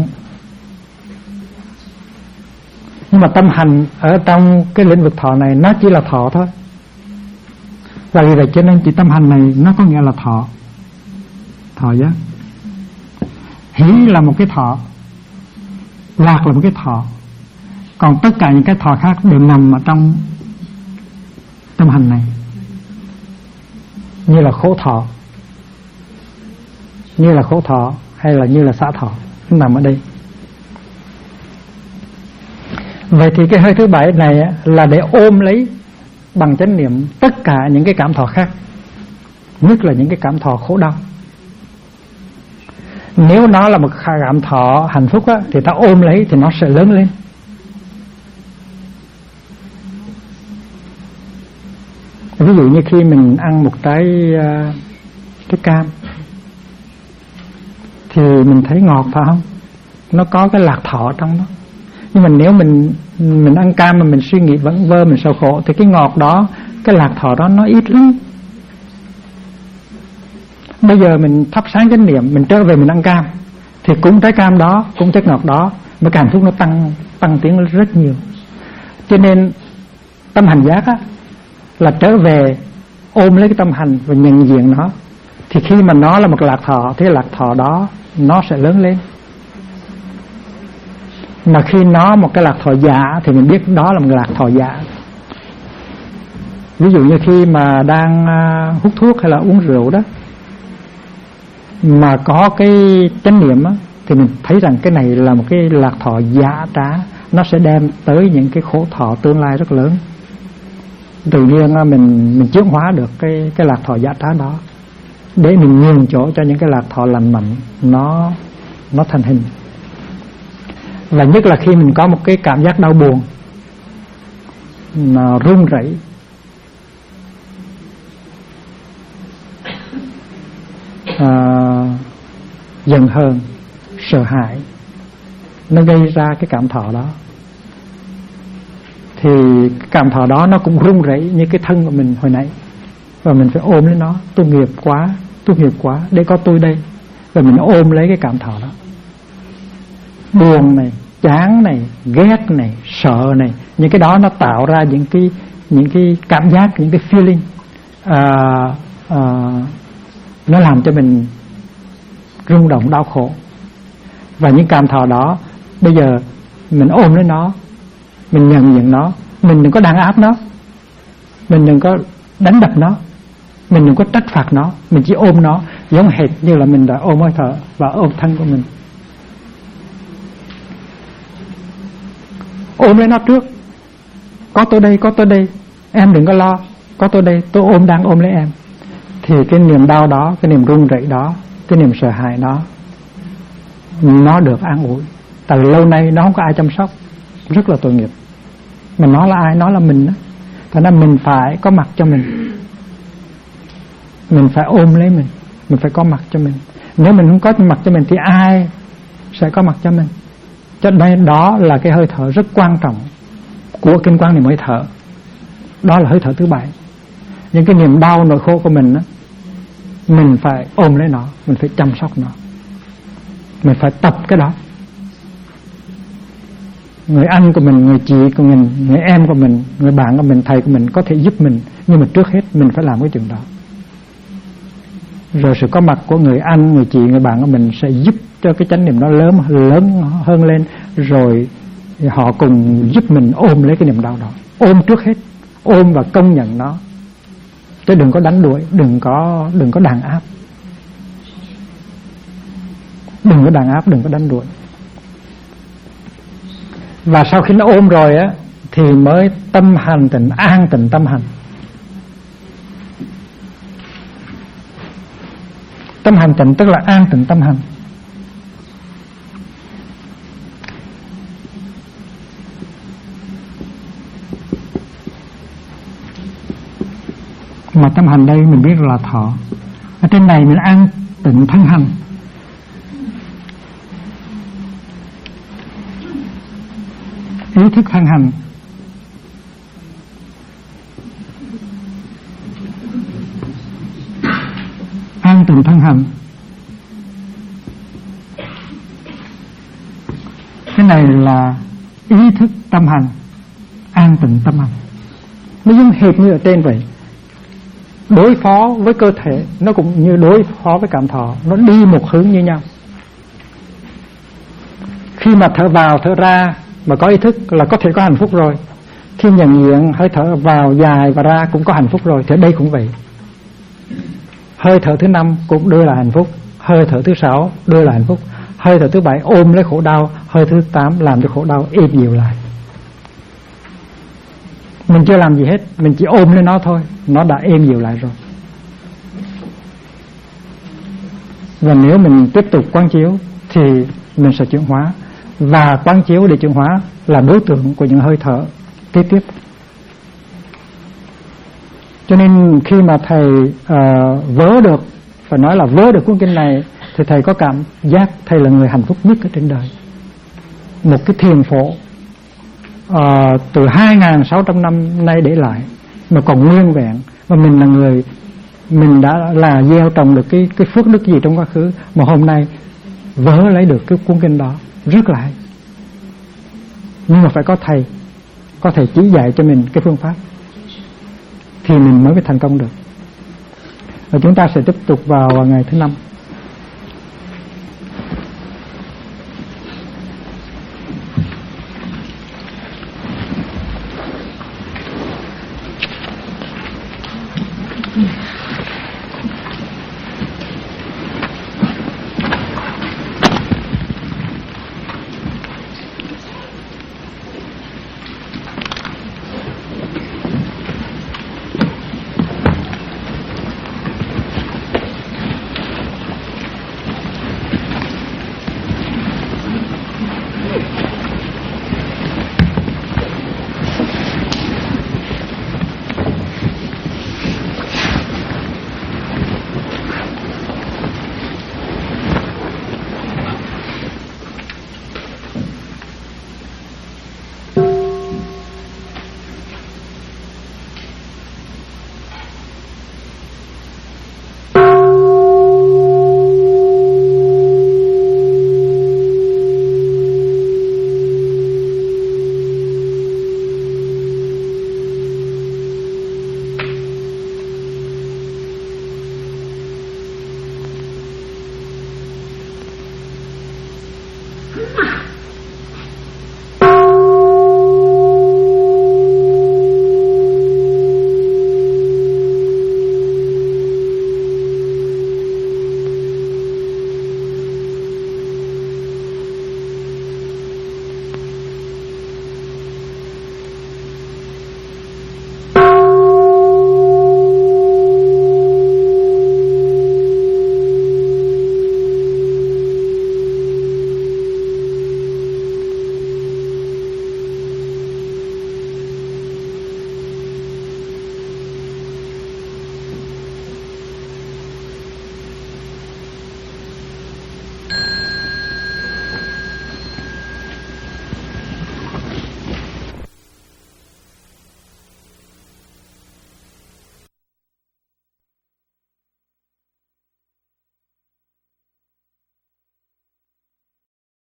[SPEAKER 1] Nhưng mà tâm hành ở trong cái lĩnh vực thọ này nó chỉ là thọ thôi. Và vì vậy cho nên chỉ tâm hành này nó có nghĩa là thọ. Thọ giác. Hỷ là một cái thọ, lạc là một cái thọ. Còn tất cả những cái thọ khác đều nằm ở trong tâm hành này. Như là khổ thọ, hay là như là xả thọ, nó nằm ở đây. Vậy thì cái hơi thứ 7 này là để ôm lấy bằng chánh niệm tất cả những cái cảm thọ khác, nhất là những cái cảm thọ khổ đau. Nếu nó là một cảm thọ hạnh phúc thì ta ôm lấy thì nó sẽ lớn lên. Ví dụ như khi mình ăn một trái cam thì mình thấy ngọt phải không? Nó có cái lạc thọ trong đó. Nhưng mà nếu mình ăn cam mà mình suy nghĩ vẩn vơ, mình sầu khổ, thì cái ngọt đó, cái lạc thọ đó nó ít lắm. Bây giờ mình thắp sáng chánh niệm, mình trở về mình ăn cam, thì cũng trái cam đó, cũng chất ngọt đó, mà cái hạnh phúc nó tăng tiến rất nhiều. Cho nên tâm hành giác là trở về ôm lấy cái tâm hành và nhận diện nó. Thì khi mà nó là một lạc thọ, thì lạc thọ đó nó sẽ lớn lên. Mà khi nó một cái lạc thọ giả thì mình biết đó là một lạc thọ giả. Ví dụ như khi mà đang hút thuốc hay là uống rượu đó, mà có cái chánh niệm thì mình thấy rằng cái này là một cái lạc thọ giả trá, nó sẽ đem tới những cái khổ thọ tương lai rất lớn. Tự nhiên mình chuyển hóa được cái lạc thọ giả trá đó, để mình nhường chỗ cho những cái lạc thọ lành mạnh nó nó thành hình. Và nhất là khi mình có một cái cảm giác đau buồn, nó run rẩy, giận hờn, sợ hãi, nó gây ra cái cảm thọ đó, thì cái cảm thọ đó nó cũng run rẩy như cái thân của mình hồi nãy, và mình phải ôm lấy nó. Tôi nghiệp quá, để có tôi đây, và mình ôm lấy cái cảm thọ đó. Buồn này, chán này, ghét này, sợ này, những cái đó nó tạo ra những cái cảm giác, những cái feeling, nó làm cho mình rung động, đau khổ. Và những cảm thọ đó bây giờ mình ôm lấy nó, mình nhận diện nó, mình đừng có đàn áp nó, mình đừng có đánh đập nó, mình đừng có trách phạt nó, mình chỉ ôm nó giống hệt như là mình đã ôm hơi thở và ôm thân của mình. Ôm lấy nó trước. Có tôi đây, em đừng có lo, có tôi đây, tôi đang ôm lấy em. Thì cái niềm đau đó, cái niềm run rẩy đó, cái niềm sợ hãi đó, nó được an ủi. Tại vì lâu nay nó không có ai chăm sóc, rất là tội nghiệp. Mà nó là ai? Nó là mình đó. Thành ra mình phải có mặt cho mình, mình phải ôm lấy mình phải có mặt cho mình. Nếu mình không có mặt cho mình thì ai sẽ có mặt cho mình? Cho nên đó là cái hơi thở rất quan trọng của kinh quan niệm hơi thở. Đó là hơi thở thứ 7. Những cái niềm đau nỗi khổ của mình đó, mình phải ôm lấy nó, mình phải chăm sóc nó, mình phải tập cái đó. Người anh của mình, người chị của mình, người em của mình, người bạn của mình, thầy của mình có thể giúp mình, nhưng mà trước hết mình phải làm cái chuyện đó. Rồi sự có mặt của người anh, người chị, người bạn của mình sẽ giúp cho cái chánh niệm đó lớn hơn lên, rồi họ cùng giúp mình ôm lấy cái niềm đau đó. Ôm trước hết, ôm và công nhận nó, chứ đừng có đánh đuổi, đừng có đàn áp, đừng có đánh đuổi. Và sau khi nó ôm rồi á, thì mới tâm hành tịnh, an tịnh tâm hành. Tâm hành tịnh tức là an tịnh tâm hành. Mà tâm hành đây mình biết là thọ. Ở trên này mình an tịnh thân hành. Ý thức thân hành. An tịnh thân hành. Cái này là ý thức tâm hành, an tịnh tâm hành. Nó giống hệt như ở trên vậy. Đối phó với cơ thể nó cũng như đối phó với cảm thọ, nó đi một hướng như nhau. Khi mà thở vào thở ra mà có ý thức là có thể có hạnh phúc rồi. Khi nhận diện hơi thở vào dài và ra cũng có hạnh phúc rồi. Thì đây cũng vậy. Hơi thở thứ 5 cũng đưa lại hạnh phúc, hơi thở thứ 6 đưa lại hạnh phúc, hơi thở thứ 7 ôm lấy khổ đau, hơi thứ 8 làm cho khổ đau êm dịu lại. Mình chưa làm gì hết, mình chỉ ôm lấy nó thôi, nó đã êm dịu lại rồi. Và nếu mình tiếp tục quán chiếu thì mình sẽ chuyển hóa. Và quán chiếu để chuyển hóa là đối tượng của những hơi thở kế tiếp. Cho nên khi mà thầy vớ được, phải nói là vớ được cuốn kinh này, thì thầy có cảm giác thầy là người hạnh phúc nhất ở trên đời. Một cái thiền phổ từ 2.600 năm nay để lại mà còn nguyên vẹn, và mình là người, mình đã là gieo trồng được cái phước đức gì trong quá khứ mà hôm nay vớ lấy được cái cuốn kinh đó, rất là hay. Nhưng mà phải có thầy chỉ dạy cho mình cái phương pháp thì mình mới thành công được. Và chúng ta sẽ tiếp tục vào ngày thứ 5.